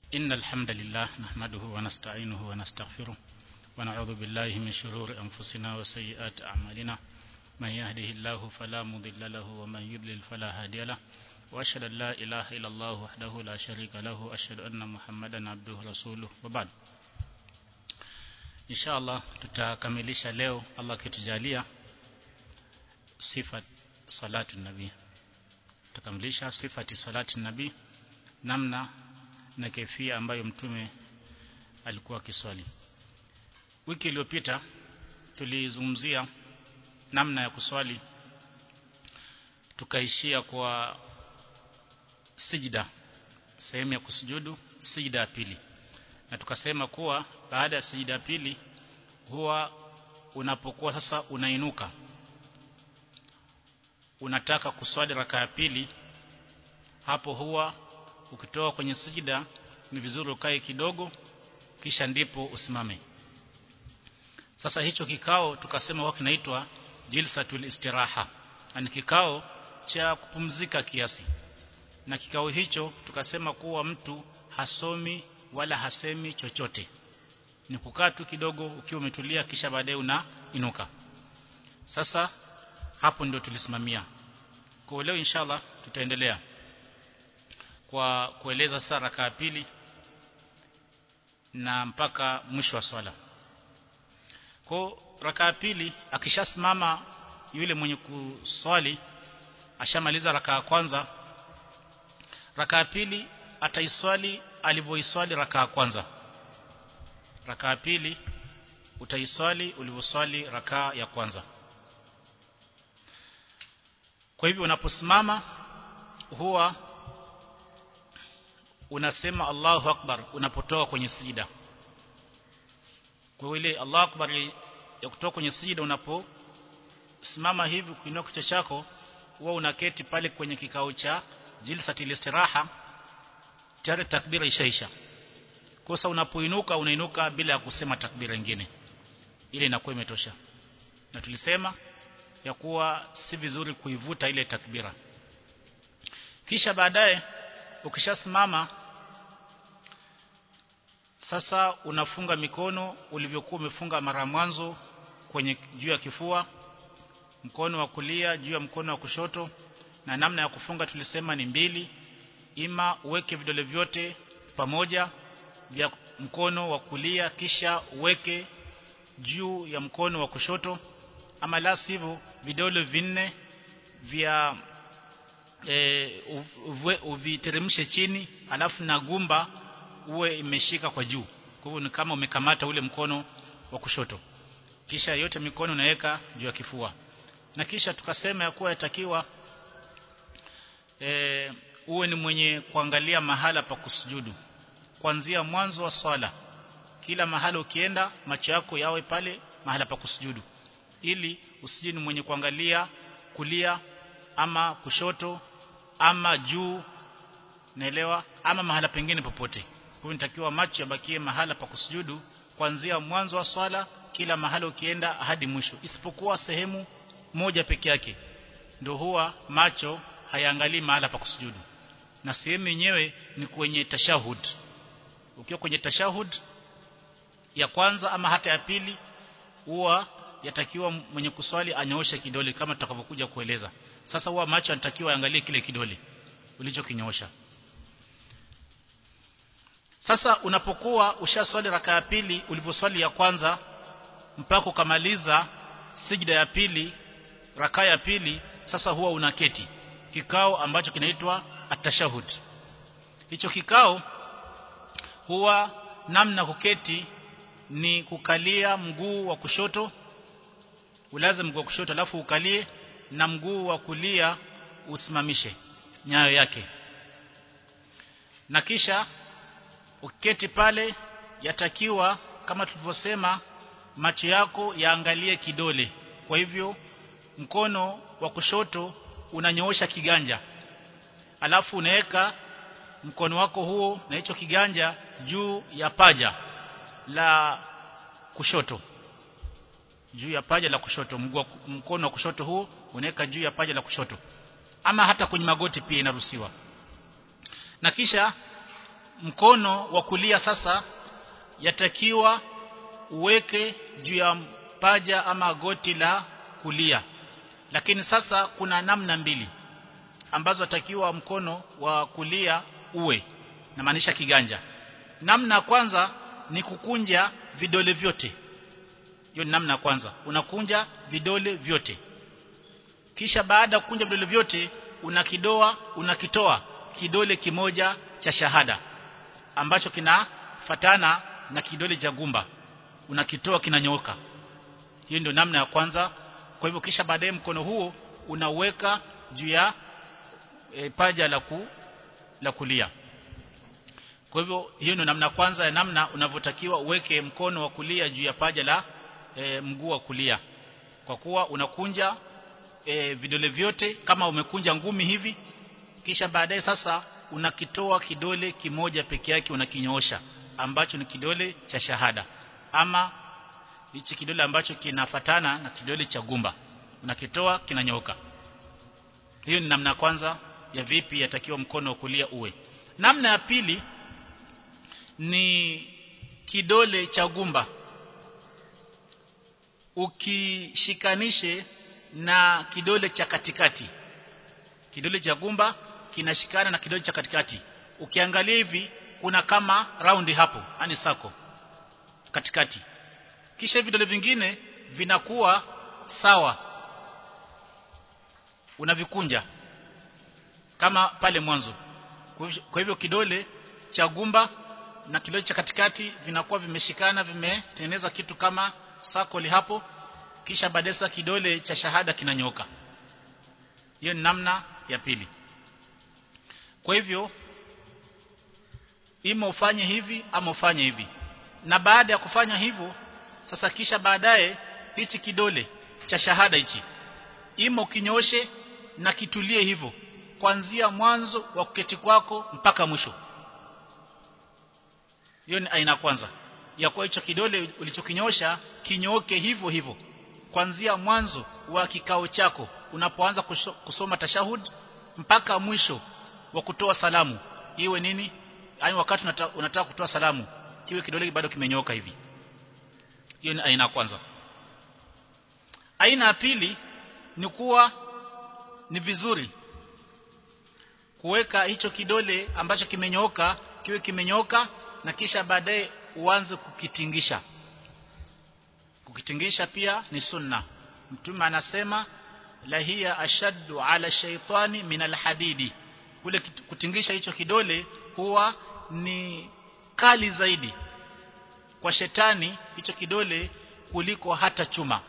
إن الحمد لله نحمده ونستعينه ونستغفره ونعوذ بالله من شرور أنفسنا وسيئات أعمالنا من يهده الله فلا مضل له ومن يضلل فلا هادي له وأشهد أن لا إله إلا الله وحده لا شريك له وأشهد أن محمدا عبده ورسوله وبعد. Inshallah tutakamilisha leo Allah kitujalia sifat salatu nabii. Tutakamilisha sifati salatu nabii, namna na kaifia ambayo mtume alikuwa akiswali. Wiki iliyopita tulizungumzia namna ya kuswali, tukaishia kwa sijda, sehemu ya kusujudu, sijda ya pili. Na tukasema kuwa baada ya sijda ya pili huwa unapokuwa sasa unainuka, unataka kuswali raka ya pili, hapo huwa ukitoka kwenye sijda ni vizuri ukae kidogo kisha ndipo usimame. Sasa hicho kikao tukasema huwa kinaitwa jilsatul istiraha, ni kikao cha kupumzika kiasi. Na kikao hicho tukasema kuwa mtu hasomi wala hasemi chochote, ni kukaa tu kidogo ukiwa umetulia kisha baadaye unainuka. Sasa hapo ndio tulisimamia. Kwa leo inshallah tutaendelea kwa kueleza sasa raka ya pili na mpaka mwisho wa swala. Kwa raka ya pili akishasimama yule mwenye kuswali, ashamaliza raka ya kwanza, raka ya pili ataiswali alivyoiswali raka ya kwanza. Raka ya pili utaiswali ulivyoswali raka ya kwanza. Kwa hivyo unaposimama huwa unasema Allahu Akbar unapotoka kwenye sijida. Kwa ile Allahu Akbar ya kutoka kwenye sijida, unaposimama hivi kuinua kichwa chako, huwa unaketi pale kwenye kikao cha jilsatil istiraha, tayari takbira ishaisha. Kwa sababu unapoinuka unainuka bila ya kusema takbira nyingine, ile inakuwa imetosha. Na tulisema ya kuwa si vizuri kuivuta ile takbira. Kisha baadaye ukishasimama sasa unafunga mikono ulivyokuwa umefunga mara mwanzo kwenye juu ya kifua, mkono wa kulia juu ya mkono wa kushoto. Na namna ya kufunga tulisema ni mbili: ima uweke vidole vyote pamoja vya mkono wa kulia kisha uweke juu ya mkono wa kushoto, ama la sivyo vidole vinne vya uviteremshe chini, alafu na gumba uwe imeshika kwa juu. Kwa hivyo ni kama umekamata ule mkono wa kushoto, kisha yote mikono unaweka juu ya kifua. Na kisha tukasema ya kuwa yatakiwa uwe ni mwenye kuangalia mahala pa kusujudu kuanzia mwanzo wa swala. Kila mahala ukienda macho yako yawe pale mahala pa kusujudu, ili usije ni mwenye kuangalia kulia ama kushoto ama juu, naelewa, ama mahala pengine popote. Kwa hiyo inatakiwa macho yabakie mahala pa kusujudu kuanzia mwanzo wa swala, kila mahala ukienda hadi mwisho, isipokuwa sehemu moja peke yake ndio huwa macho hayaangalii mahala pa kusujudu, na sehemu yenyewe ni kwenye tashahud. Ukiwa kwenye tashahud ya kwanza ama hata ya pili, huwa yatakiwa mwenye kuswali anyooshe kidole kama tutakavyokuja kueleza. Sasa huwa macho yanatakiwa yaangalie kile kidole ulichokinyoosha. Sasa unapokuwa ushaswali raka ya pili ulivyoswali ya kwanza mpaka ukamaliza sijda ya pili, raka ya pili, sasa huwa unaketi kikao ambacho kinaitwa at-tashahud. Hicho kikao huwa namna kuketi ni kukalia mguu wa kushoto, ulaze mguu wa kushoto alafu ukalie, na mguu wa kulia usimamishe nyayo yake. Na kisha uketi pale, yatakiwa kama tulivyosema macho yako yaangalie kidole. Kwa hivyo mkono wa kushoto unanyoosha kiganja, alafu unaweka mkono wako huo na hicho kiganja juu ya paja la kushoto, juu ya paja la kushoto. Mkono wa kushoto huo unaweka juu ya paja la kushoto, ama hata kwenye magoti pia inaruhusiwa. Na kisha mkono wa kulia sasa yatakiwa uweke juu ya paja ama goti la kulia. Lakini sasa kuna namna mbili ambazo atakiwa mkono wa kulia uwe, na maanisha kiganja. Namna ya kwanza ni kukunja vidole vyote. Hiyo ni namna ya kwanza, unakunja vidole vyote. Kisha baada ya kukunja vidole vyote unakitoa kidole kimoja cha shahada ambacho kinafatana na kidole cha gumba, unakitoa kinanyooka. Hiyo ndio namna ya kwanza. Kwa hivyo kisha baadaye mkono huo unaweka juu ya paja la kulia. Kwa hivyo hiyo ndio namna kwanza ya namna unavyotakiwa uweke mkono wa kulia juu ya paja la mguu wa kulia, kwa kuwa unakunja vidole vyote kama umekunja ngumi hivi. Kisha baadaye sasa unakitoa kidole kimoja peke yake, unakinyoosha, ambacho ni kidole cha shahada, ama hichi kidole ambacho kinafatana na kidole cha gumba, unakitoa kinanyooka. Hiyo ni namna kwanza ya vipi yatakiwa mkono wa kulia uwe. Namna ya pili ni kidole cha gumba ukishikanishe na kidole cha katikati. Kidole cha gumba kinashikana na kidole cha katikati. Ukiangalia hivi kuna kama round hapo, yani sako katikati. Kisha vidole vingine vinakuwa sawa, unavikunja kama pale mwanzo. Kwa hivyo kidole cha gumba na kidole cha katikati vinakuwa vimeshikana, vimetengeneza kitu kama circle hapo. Kisha baadaye kidole cha shahada kinanyoka. Hiyo ni namna ya pili. Kwa hivyo ima ufanye hivi ama ufanye hivi. Na baada ya kufanya hivyo sasa, kisha baadaye hichi kidole cha shahada hichi ima ukinyoshe na kitulie hivyo kuanzia mwanzo wa kuketi kwako mpaka mwisho. Hiyo ni aina kwanza ya kwa hicho kidole ulichokinyosha kinyooke hivyo hivyo kuanzia mwanzo wa kikao chako unapoanza kusoma tashahud mpaka mwisho wa kutoa salamu. Iwe nini? Yaani wakati unataka kutoa salamu kiwe kidole bado kimenyooka hivi. Hiyo ni aina kwanza. Aina ya pili ni kuwa ni vizuri kuweka hicho kidole ambacho kimenyooka kiwe kimenyooka, na kisha baadaye uanze kukitingisha. Kukitingisha pia ni sunna. Mtume anasema la hiya ashaddu ala shaytani min alhadidi. Kule kutingisha hicho kidole huwa ni kali zaidi kwa shetani hicho kidole kuliko hata chuma.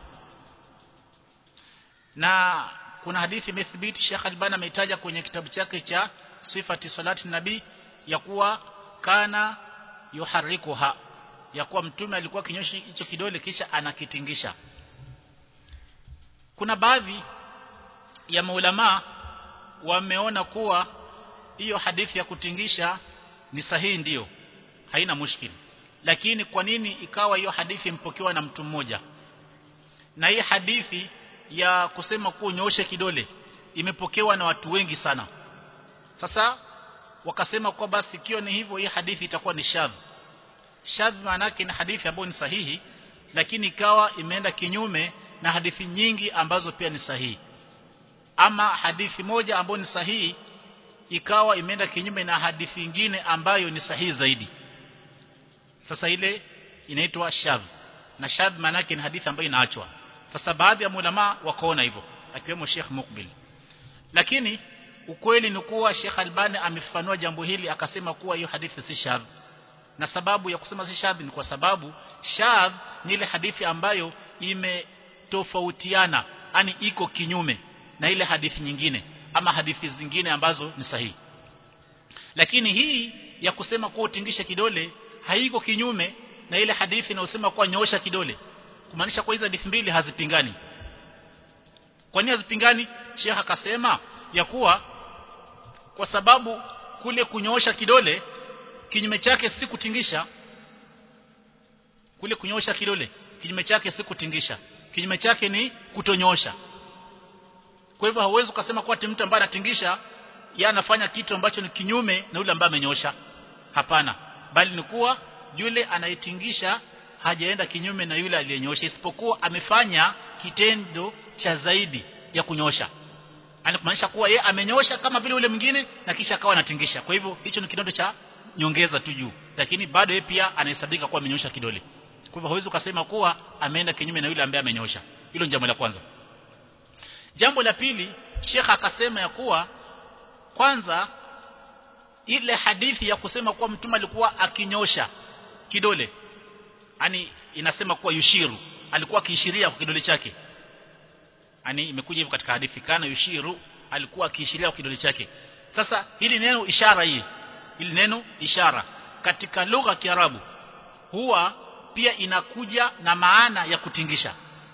Na kuna hadithi imethibiti, Sheikh Albani ameitaja kwenye kitabu chake cha Sifati Salati Nabii, ya kuwa kana yuharikuha, ya kuwa mtume alikuwa kinyosha hicho kidole kisha anakitingisha. Kuna baadhi ya maulama wameona kuwa hiyo hadithi ya kutingisha ni sahihi, ndio haina mushkili. Lakini kwa nini ikawa hiyo hadithi impokewa na mtu mmoja, na hii hadithi ya kusema kuwa unyooshe kidole imepokewa na watu wengi sana? Sasa wakasema kwa basi kio ni hivyo, hii hadithi itakuwa ni shadh. Shadh maana yake ni hadithi ambayo ni sahihi lakini ikawa imeenda kinyume na hadithi nyingi ambazo pia ni sahihi, ama hadithi moja ambayo ni sahihi ikawa imeenda kinyume na hadithi nyingine ambayo ni sahihi zaidi. Sasa ile inaitwa shadh, na shadh maana yake ni hadithi ambayo inaachwa. Sasa baadhi ya ulama wakaona hivyo, akiwemo Sheikh Mukbil. Lakini ukweli ni kuwa Sheikh Albani amefafanua jambo hili akasema kuwa hiyo hadithi si shadh. Na sababu ya kusema si shadh ni kwa sababu shadh ni ile hadithi ambayo imetofautiana, yani iko kinyume na ile hadithi nyingine ama hadithi zingine ambazo ni sahihi. Lakini hii ya kusema kuwa utingishe kidole haiko kinyume na ile hadithi inayosema kuwa nyoosha kidole, kumaanisha kwa hizo hadithi mbili hazipingani. Kwa nini hazipingani? Sheikh akasema ya kuwa kwa sababu kule kunyoosha kidole kinyume chake si kutingisha. Kule kunyoosha kidole kinyume chake si kutingisha, kinyume chake ni kutonyoosha. Kwa hivyo hauwezi kusema kwa mtu ambaye anatingisha yeye anafanya kitu ambacho ni kinyume na yule ambaye amenyoosha. hapana, bali ni kuwa yule anayetingisha hajaenda kinyume na yule aliyenyosha, isipokuwa amefanya kitendo cha zaidi ya kunyosha. Anamaanisha kuwa yeye amenyosha kama vile yule mwingine na kisha akawa anatingisha. Kwa hivyo hicho ni kitendo cha nyongeza tu juu, lakini bado yeye pia anahesabika kuwa amenyosha kidole. Kwa hivyo huwezi kusema kuwa ameenda kinyume na yule ambaye amenyosha. Hilo ni jambo la kwanza. Jambo la pili, Sheikh akasema ya kuwa kwanza ile hadithi ya kusema kuwa mtume alikuwa akinyosha kidole, yani inasema kuwa yushiru, alikuwa akiishiria kwa kidole chake. Yani imekuja hivyo katika hadithi, kana yushiru, alikuwa akiishiria kwa kidole chake. Sasa hili neno ishara, hili neno ishara katika lugha ya Kiarabu huwa pia inakuja na maana ya kutingisha.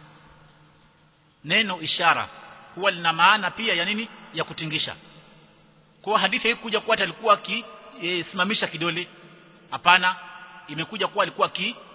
Neno ishara huwa lina maana pia ya nini? Ya kutingisha. Kwa hadithi hii kuja kwa alikuwa akisimamisha kidole, hapana, imekuja kwa alikuwa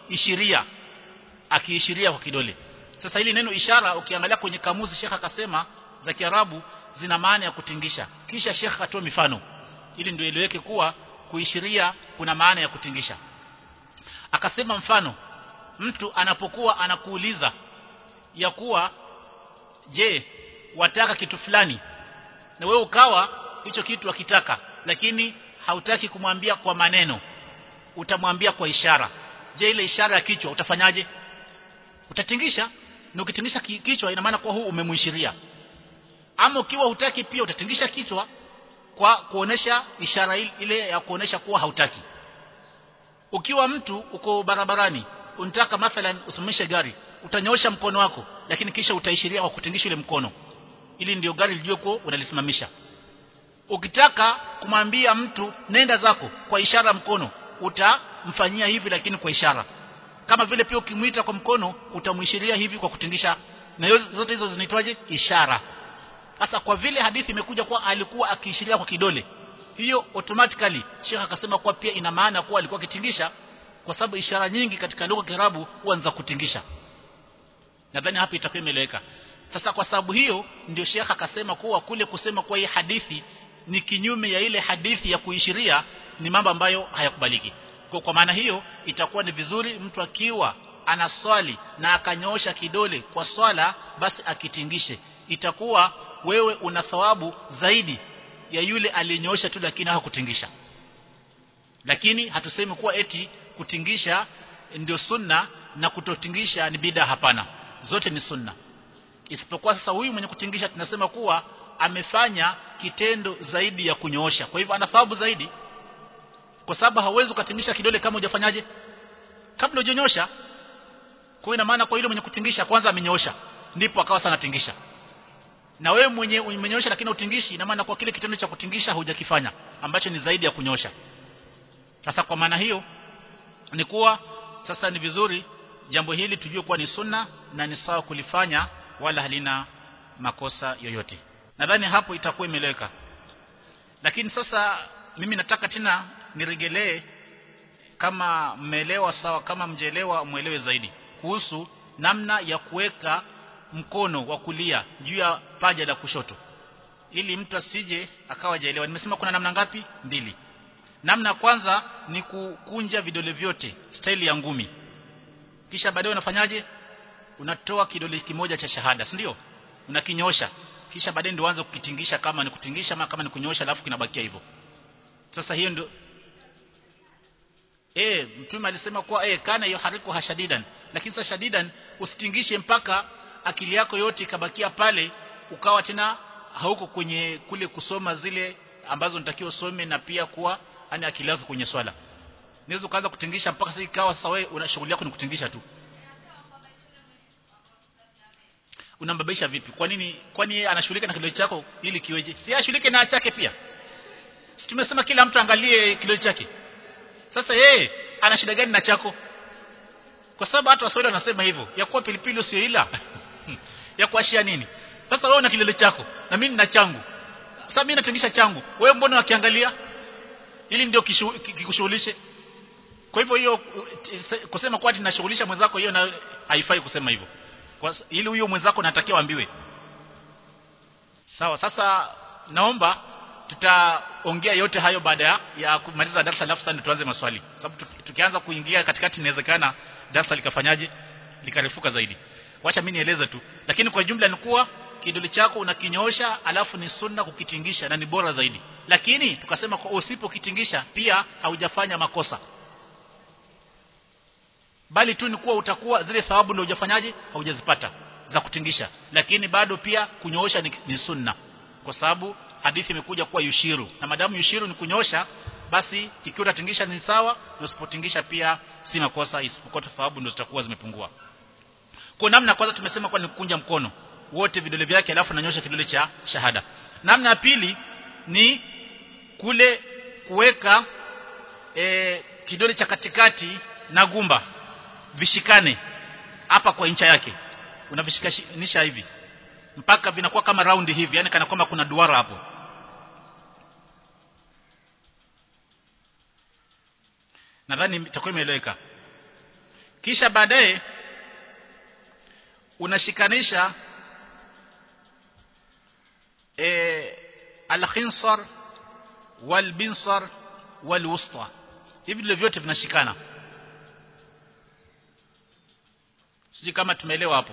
akiishiria kwa kidole. Sasa hili neno ishara ukiangalia kwenye kamusi Sheikh akasema za Kiarabu zina maana ya kutingisha, kisha Sheikh akatoa mifano ili ndio ieleweke kuwa kuishiria kuna maana ya kutingisha. Akasema mfano, mtu anapokuwa anakuuliza ya kuwa je, wataka kitu fulani, na wewe ukawa hicho kitu akitaka lakini hautaki kumwambia kwa maneno, utamwambia kwa ishara. Je, ile ishara ya kichwa utafanyaje? Utatingisha, na ukitingisha kichwa ina maana kwa huu umemuishiria. Ama ukiwa hutaki pia utatingisha kichwa kwa kuonesha ishara ile ya kuonesha kuwa hautaki. Ukiwa mtu uko barabarani unataka mathalan usimamishe gari, utanyoosha mkono wako lakini kisha utaishiria kwa kutingisha ile mkono, ili ndio gari lijue kwa unalisimamisha. Ukitaka kumwambia mtu nenda zako kwa ishara mkono, utamfanyia hivi lakini kwa ishara. Kama vile pia ukimuita kwa mkono utamuishiria hivi kwa kutingisha, na zote hizo zinaitwaje? Ishara. Sasa kwa vile hadithi imekuja kwa alikuwa akiishiria kwa kidole, hiyo automatically Sheikh akasema kwa pia ina maana kuwa alikuwa akitingisha, kwa sababu ishara nyingi katika lugha ya Kiarabu huanza kutingisha. Nadhani hapa itakuwa imeeleweka. Sasa kwa sababu hiyo ndio Sheikh akasema kuwa kule kusema kwa hii hadithi ni kinyume ya ile hadithi ya kuishiria ni mambo ambayo hayakubaliki. Kwa maana hiyo itakuwa ni vizuri mtu akiwa anaswali na akanyoosha kidole kwa swala, basi akitingishe, itakuwa wewe una thawabu zaidi ya yule aliyenyoosha tu lakini hakutingisha. Lakini hatusemi kuwa eti kutingisha ndio sunna na kutotingisha ni bid'a, hapana, zote ni sunna. Isipokuwa sasa huyu mwenye kutingisha tunasema kuwa amefanya kitendo zaidi ya kunyoosha, kwa hivyo ana thawabu zaidi, kwa sababu hauwezi kutingisha kidole kama hujafanyaje, kabla hujanyosha. Kwa ina maana kwa yule mwenye kutingisha kwanza amenyoosha ndipo akawa sana tingisha, na wewe mwenye umenyoosha lakini utingishi, ina maana kwa kile kitendo cha kutingisha hujakifanya ambacho ni zaidi ya kunyosha. Sasa kwa maana hiyo ni kuwa sasa ni vizuri jambo hili tujue kuwa ni sunna na ni sawa kulifanya, wala halina makosa yoyote. Nadhani hapo itakuwa imeleweka. Lakini sasa mimi nataka tena niregelee, kama mmeelewa sawa, kama mjelewa muelewe zaidi kuhusu namna ya kuweka mkono wa kulia juu ya paja la kushoto, ili mtu asije akawa hajaelewa. Nimesema kuna namna ngapi? Mbili. Namna kwanza ni kukunja vidole vyote staili ya ngumi, kisha baadaye unafanyaje? Unatoa kidole kimoja cha shahada, si ndio? Unakinyosha, kisha baadaye ndio uanze kukitingisha, kama ni kutingisha ama kama ni kunyosha, alafu kinabakia hivyo. Sasa hiyo ndio Mtume alisema kuwa kana yuhariku hashadidan, lakini sasa shadidan usitingishe mpaka akili yako yote ikabakia pale, ukawa tena hauko kwenye kule kusoma zile ambazo unatakiwa usome, na pia kuwa ani akili yako kwenye swala. Unaweza kuanza kutingisha mpaka sasa ikawa sasa wewe una shughuli yako ni kutingisha tu. Unambabaisha vipi? Kwa nini? Kwani yeye anashughulika na kidole chako ili kiweje? Si ashughulike na chake pia? Si tumesema kila mtu angalie kidole chake. Sasa yeye ana shida gani na chako? Kwa sababu hata Waswahili wanasema hivyo, ya kuwa pilipili sio ila ya kuashia nini? Sasa wewe una kidole chako na mimi nina changu. Sasa mimi natingisha changu, wewe mbona unakiangalia? Ili ndio kikushughulishe. Kwa hivyo hiyo kusema kwa ati ninashughulisha mwenzako, hiyo na haifai kusema hivyo. Kwa ili huyo mwenzako natakiwa ambiwe. Sawa, sasa naomba ongea yote hayo baada ya kumaliza darasa, alafu sasa tuanze maswali, sababu tukianza kuingia katikati inawezekana darasa likafanyaje likarefuka zaidi. Wacha mimi nieleze tu, lakini kwa jumla ni kuwa kidole chako unakinyoosha, alafu ni sunna kukitingisha na ni bora zaidi. Lakini tukasema kwa usipokitingisha pia haujafanya makosa, bali tu ni kuwa utakuwa zile thawabu ndio hujafanyaje haujazipata za kutingisha, lakini bado pia kunyoosha ni sunna, kwa sababu hadithi imekuja kuwa yushiru, na madamu yushiru ni kunyoosha, basi ikiwa utatingisha ni sawa, na usipotingisha pia si makosa, isipokuwa thawabu ndio zitakuwa zimepungua. Kwa namna kwanza tumesema kwa ni kukunja mkono wote vidole vyake, alafu nanyosha kidole cha shahada. Namna ya pili ni kule kuweka kidole cha katikati na gumba vishikane hapa kwa incha yake, unavishikanisha hivi mpaka vinakuwa kama round hivi, yani kana kwamba kuna duara hapo. Nadhani itakuwa imeeleweka. Kisha baadaye unashikanisha al-khinsar wal-binsar wal-wusta, hivi ndio vyote vinashikana. Sijui kama tumeelewa hapo.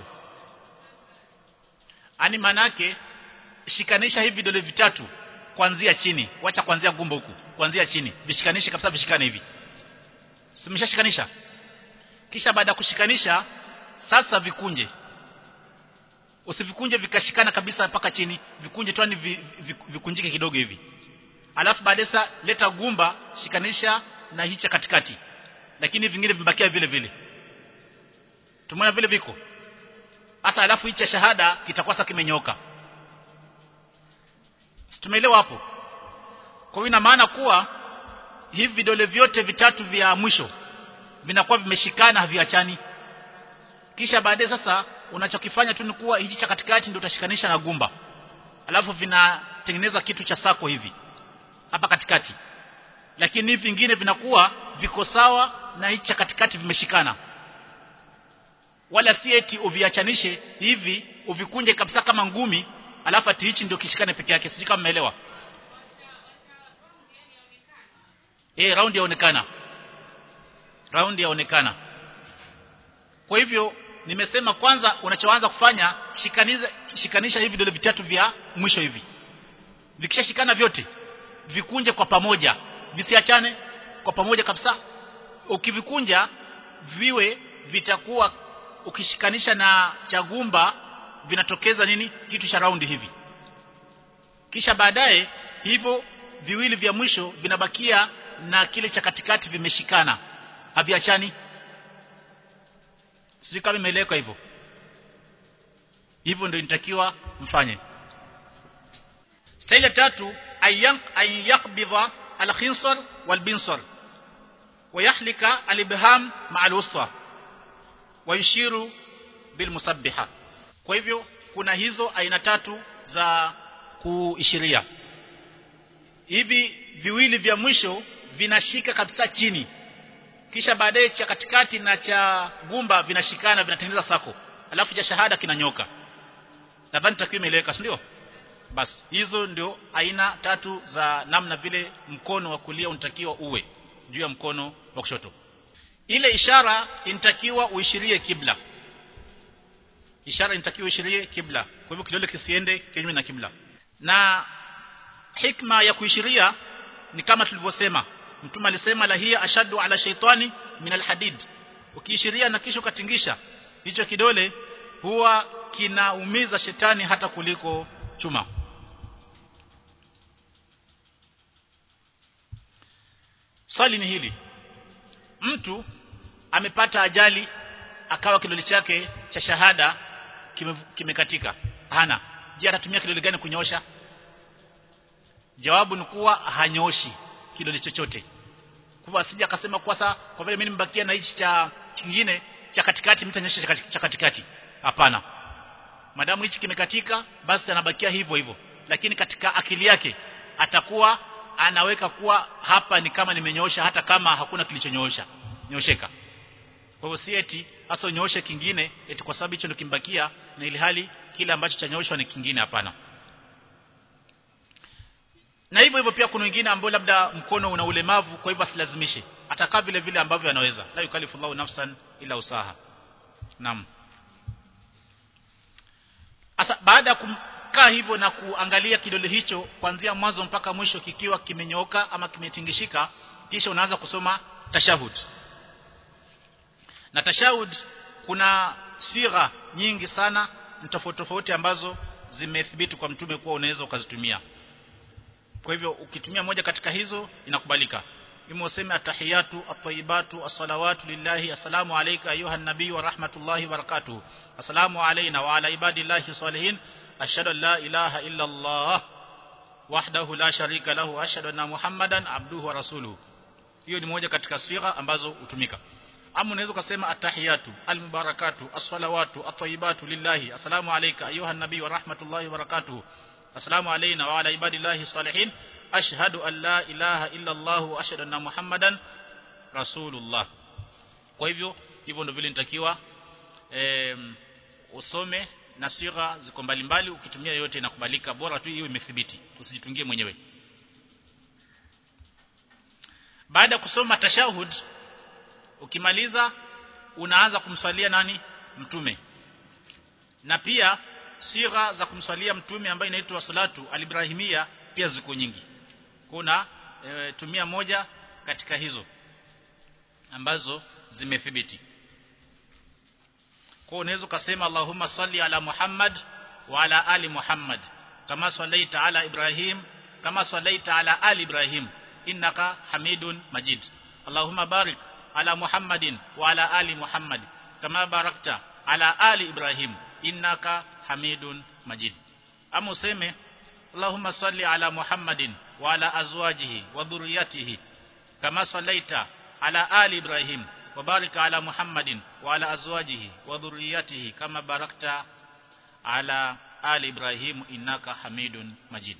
Ani manake shikanisha hivi vidole vitatu kuanzia chini, wacha kuanzia gumba huku, kuanzia chini vishikanishe kabisa, vishikane hivi. Simeshashikanisha. Kisha baada ya kushikanisha sasa vikunje. Usivikunje vikashikana kabisa mpaka chini, vikunje tu, ni vikunjike kidogo hivi. Alafu baadaye sasa leta gumba, shikanisha na hicha katikati, lakini vingine vibakia vile vile. Tumeona vile viko hasa, alafu hicha shahada kitakuwa sasa kimenyoka. Tumeelewa hapo? Kwa hiyo ina maana kuwa hivi vidole vyote vitatu vya mwisho vinakuwa vimeshikana, haviachani. Kisha baadaye sasa unachokifanya tu ni kuwa hichi cha katikati ndio utashikanisha na gumba, alafu vinatengeneza kitu cha sako hivi hapa katikati, lakini hivi vingine vinakuwa viko sawa na hichi cha katikati vimeshikana. Wala si eti uviachanishe hivi uvikunje kabisa kama ngumi, alafu ati hichi ndio kishikane peke yake. Sijui kama umeelewa. Round yaonekana, round yaonekana. Kwa hivyo nimesema kwanza unachoanza kufanya shikanisha hivi vidole vitatu vya mwisho hivi. Vikishashikana vyote vikunje kwa pamoja, visiachane kwa pamoja kabisa. Ukivikunja viwe vitakuwa, ukishikanisha na chagumba vinatokeza nini, kitu cha round hivi. Kisha baadaye hivyo viwili vya mwisho vinabakia na kile cha katikati vimeshikana, haviachani. Sijui kama imeeleweka hivyo. Hivyo ndio inatakiwa mfanye. Staili tatu, ayaqbidha al-khinsar wal-binsar wa yahlika al-ibham ma'a al-wusta wa yushiru bil musabbiha. Kwa hivyo kuna hizo aina tatu za kuishiria. Hivi viwili vya mwisho vinashika kabisa chini, kisha baadaye cha katikati na cha gumba vinashikana, vinatengeneza sako, alafu cha shahada kinanyoka. Nadhani takwimu imeeleweka, si ndio? Basi hizo ndio aina tatu za namna vile mkono wa kulia unatakiwa uwe juu ya mkono wa kushoto. Ile ishara inatakiwa uishirie kibla. Ishara inatakiwa uishirie kibla, kwa hivyo kidole kisiende kinyume na kibla. Na hikma ya kuishiria ni kama tulivyosema, Mtume alisema la hiya ashaddu ala shaytani min alhadid. Ukiishiria na kisha ukatingisha hicho kidole, huwa kinaumiza shetani hata kuliko chuma. Swali ni hili: mtu amepata ajali akawa kidole chake cha shahada kimekatika, hana, je, atatumia kidole gani kunyosha? Jawabu ni kuwa hanyoshi kidole chochote. Kwa asije akasema kwa sasa kwa vile mimi nimebakia na hichi cha kingine cha katikati mtanyosha cha katikati. Hapana. Madamu hichi kimekatika, basi anabakia hivyo hivyo. Lakini katika akili yake atakuwa anaweka kuwa hapa ni kama nimenyoosha, hata kama hakuna kilichonyoosha nyosheka. Kwa hivyo si eti hasa nyooshe kingine eti kwa sababu hicho ndio kimbakia, na ile hali kile ambacho chanyoshwa ni kingine. Hapana. Na hivyo hivyo pia kuna wengine ambao labda mkono una ulemavu, kwa hivyo asilazimishe, atakaa vile vile ambavyo anaweza. La yukallifullahu nafsan illa usaha. Naam. Asa baada ya kukaa hivyo na kuangalia kidole hicho kuanzia mwanzo mpaka mwisho kikiwa kimenyooka ama kimetingishika, kisha unaanza kusoma tashahud. Na tashahud kuna sigha nyingi sana tofauti tofauti ambazo zimethibiti kwa mtume kuwa unaweza ukazitumia. Kwa hivyo ukitumia moja katika hizo inakubalika. Ima useme atahiyatu at-tayyibatu as-salawatu lillahi assalamu alayka ayuha nabii wa rahmatullahi wa barakatuh assalamu alayna wa ala ibadillahi salihin ashhadu an la ilaha illa Allah wahdahu la sharika lahu ashhadu anna muhammadan abduhu wa rasuluhu. Hiyo ni moja katika sigha ambazo hutumika. Ama unaweza kusema atahiyatu al-mubarakatu as-salawatu at-tayyibatu lillahi assalamu alayka ayuha nabii wa rahmatullahi wa barakatuh assalamu alayna wa ala ibadillahi salihin ashhadu an la ilaha illa Allah wa ashhadu anna muhammadan rasulullah. Kwa hivyo hivyo ndio vile nitakiwa usome, na sigha ziko mbalimbali, ukitumia yote inakubalika, bora tu hiyo imethibiti, usijitungie mwenyewe. Baada ya kusoma tashahud, ukimaliza unaanza kumswalia nani? Mtume. Na pia sigha za kumswalia mtume ambayo inaitwa salatu al-ibrahimia pia ziko nyingi. Kuna tumia moja katika hizo ambazo zimethibiti. Kwa unaweza kusema Allahumma salli ala Muhammad wa ala ali Muhammad kama sallaita ala Ibrahim kama sallaita ala ali Ibrahim innaka Hamidun Majid. Allahumma barik ala Muhammadin wa ala ali Muhammad kama barakta ala ali Ibrahim innaka Hamidun Majid. Ama useme Allahumma salli ala Muhammadin wa ala azwajihi wa dhurriyyatihi kama sallaita ala ali Ibrahim wa barik ala Muhammadin wa ala azwajihi wa dhurriyyatihi kama barakta ala ali Ibrahim innaka Hamidun Majid.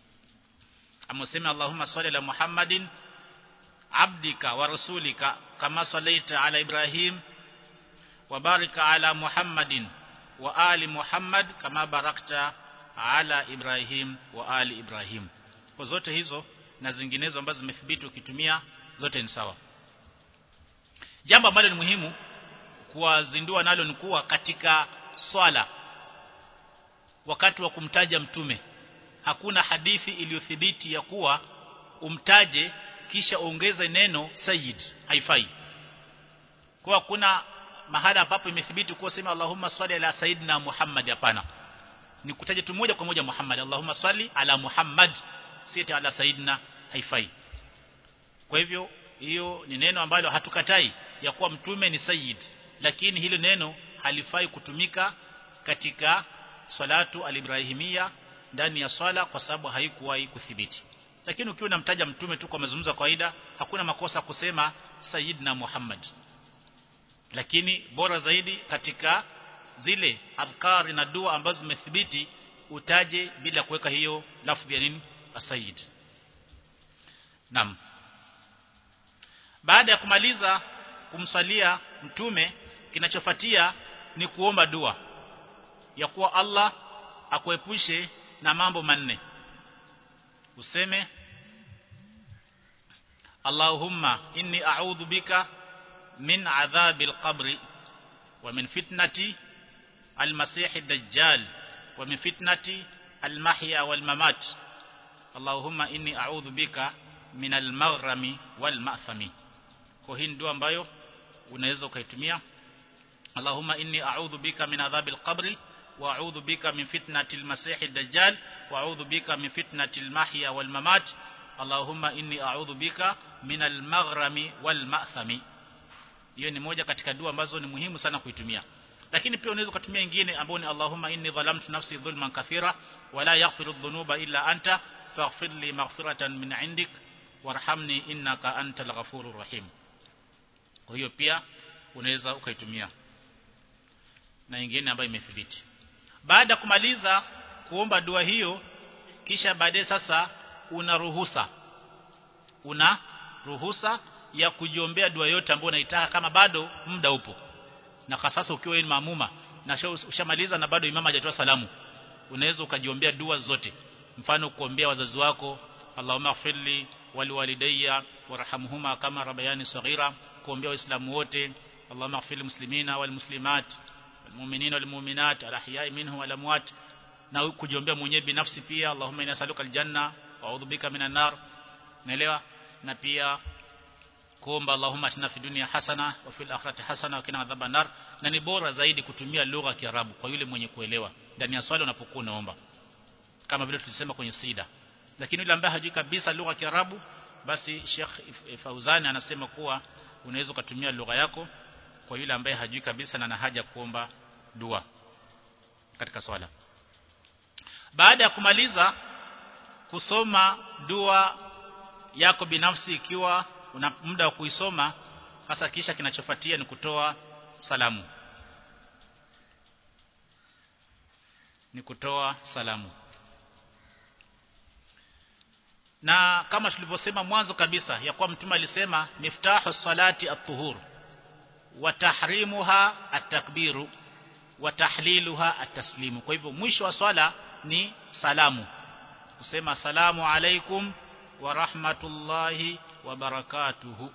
Ama useme Allahumma salli ala Muhammadin abdika wa rasulika kama sallaita ala Ibrahim wa barik ala Muhammadin wa ali Muhammad kama barakta ala Ibrahim wa ali Ibrahim. Kwa zote hizo na zinginezo ambazo zimethibiti ukitumia zote ni sawa. Jambo ambalo ni muhimu kuwazindua nalo ni kuwa katika swala wakati wa kumtaja mtume hakuna hadithi iliyothibiti ya kuwa umtaje kisha ongeza neno sayyid, haifai. Kwa kuna mahala ambapo imethibiti kuwa sema Allahumma salli ala sayyidina Muhammad, hapana. Ni kutaja tu moja kwa moja Muhammad, Allahumma salli ala Muhammad, si ala sayyidina, haifai. Kwa hivyo hiyo ni neno ambalo hatukatai ya kuwa mtume ni sayyid, lakini hilo neno halifai kutumika katika salatu al-ibrahimia ndani ya swala kwa sababu haikuwahi kuthibiti. Lakini ukiwa unamtaja mtume tu kwa mazungumzo ya kawaida hakuna makosa kusema sayyidina Muhammad. Lakini bora zaidi katika zile adhkari na dua ambazo zimethibiti utaje bila kuweka hiyo lafzi ya nini asayid. Naam. Baada ya kumaliza kumsalia mtume, kinachofuatia ni kuomba dua ya kuwa Allah akuepushe na mambo manne. Useme Allahumma inni a'udhu bika min adhabil qabri wa min fitnati al-masih ad-dajjal wa min fitnati al-mahya wal mamat. Allahumma inni a'udhu bika min al-maghrami wal ma'thami. Kwa hii ndio ambayo unaweza ukaitumia. Allahumma inni a'udhu bika min adhabil qabri wa a'udhu bika min fitnati al-masih ad-dajjal wa a'udhu bika min fitnati al-mahya wal mamat. Allahumma inni a'udhu bika min al-maghrami wal ma'thami. Hiyo ni moja katika dua ambazo ni muhimu sana kuitumia. Lakini pia unaweza kutumia nyingine ambayo ni Allahumma inni dhalamtu nafsi dhulman kathira wa la yaghfiru dhunuba illa anta faghfir li maghfiratan min 'indik warhamni innaka antal ghafurur rahim. Kwa hiyo pia unaweza ukaitumia. Na nyingine ambayo imethibiti. Baada ya kumaliza kuomba dua hiyo, kisha baadaye sasa una ruhusa ya kujiombea dua yote ambayo unaitaka kama bado muda upo. Na kwa sasa ukiwa ni maamuma na ushamaliza na bado imama hajatoa salamu, unaweza ukajiombea dua zote. Mfano kuombea wazazi wako, Allahumma ighfirli waliwalidayya warhamhuma kama rabbayani saghira, kuombea waislamu wote, Allahumma ighfirli muslimina walmuslimat walmu'minina walmu'minat alahya'i minhum wal amwat, na kujiombea mwenyewe binafsi pia, Allahumma inna nas'aluka aljanna wa a'udhu bika minan nar, naelewa. Na pia kuomba Allahumma atina fi dunya hasana wa fil akhirati hasana wa qina adhaban nar. Na ni bora zaidi kutumia lugha ya Kiarabu kwa yule mwenye kuelewa ndani ya swali unapokuwa unaomba, kama vile tulisema kwenye sida. Lakini yule ambaye hajui kabisa lugha ya Kiarabu, basi Sheikh Fauzani anasema kuwa unaweza kutumia lugha yako kwa yule ambaye hajui kabisa na ana haja kuomba dua katika swala. Baada ya kumaliza kusoma dua yako binafsi, ikiwa una muda wa kuisoma hasa, kisha kinachofuatia ni kutoa salamu. Na kama tulivyosema mwanzo kabisa ya kuwa Mtume alisema miftahu salati at-tuhur wa tahrimuha at-takbiru wa tahliluha at-taslimu. Kwa hivyo mwisho wa swala ni salamu, kusema asalamu alaikum wa rahmatullahi wa barakatuhu.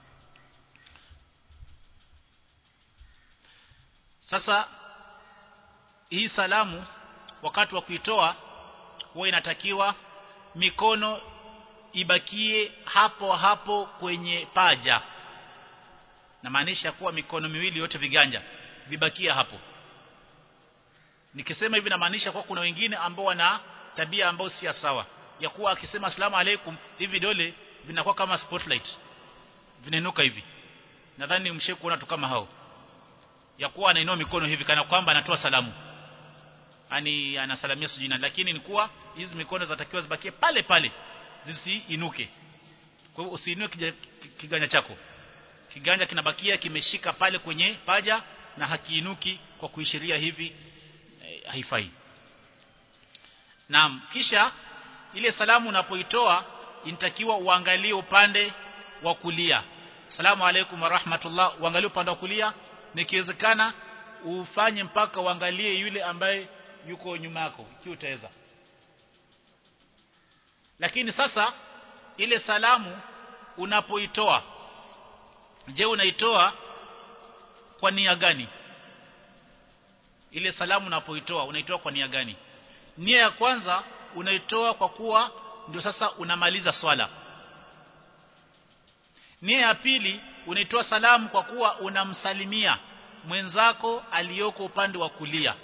Sasa hii salamu wakati wa kuitoa huwa inatakiwa mikono ibakie hapo hapo kwenye paja, na maanisha kuwa mikono miwili yote viganja vibakia hapo. Nikisema hivi na maanisha kwa kuna wengine ambao wana tabia ambao si sawa ya kuwa akisema asalamu alaikum hivi vidole vinakuwa kama spotlight, vinainuka hivi. Nadhani mshakuona tu kama hao, ya kuwa anainua mikono hivi kana kwamba anatoa salamu, yani anasalamia sujina, lakini ni kuwa hizi mikono zatakiwa zibakie pale pale zisiinuke. Kwa hivyo usiinue kiganja chako, kiganja kinabakia kimeshika pale kwenye paja na hakiinuki kwa kuishiria hivi, haifai. Naam, kisha ile salamu unapoitoa inatakiwa uangalie upande wa kulia. Salamu alaykum wa rahmatullah, uangalie upande wa kulia, nikiwezekana ufanye mpaka uangalie yule ambaye yuko nyuma yako ikiwa utaweza. Lakini sasa ile salamu unapoitoa, je, unaitoa kwa nia gani? Ile salamu unapoitoa unaitoa kwa nia gani? Nia ya kwanza unaitoa kwa kuwa ndio sasa unamaliza swala. Nia ya pili unaitoa salamu kwa kuwa unamsalimia mwenzako aliyoko upande wa kulia.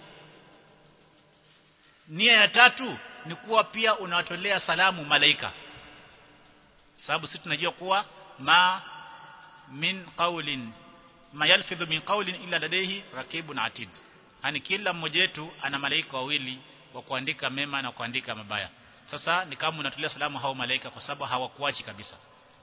Nia ya tatu ni kuwa pia unawatolea salamu malaika, sababu sisi tunajua kuwa ma yalfidhu min qawlin illa ladayhi raqibun atid, yani kila mmoja wetu ana malaika wawili wa kuandika mema na kuandika mabaya. Sasa ni kama unatolea salamu hao malaika kwa sababu hawakuachi kabisa.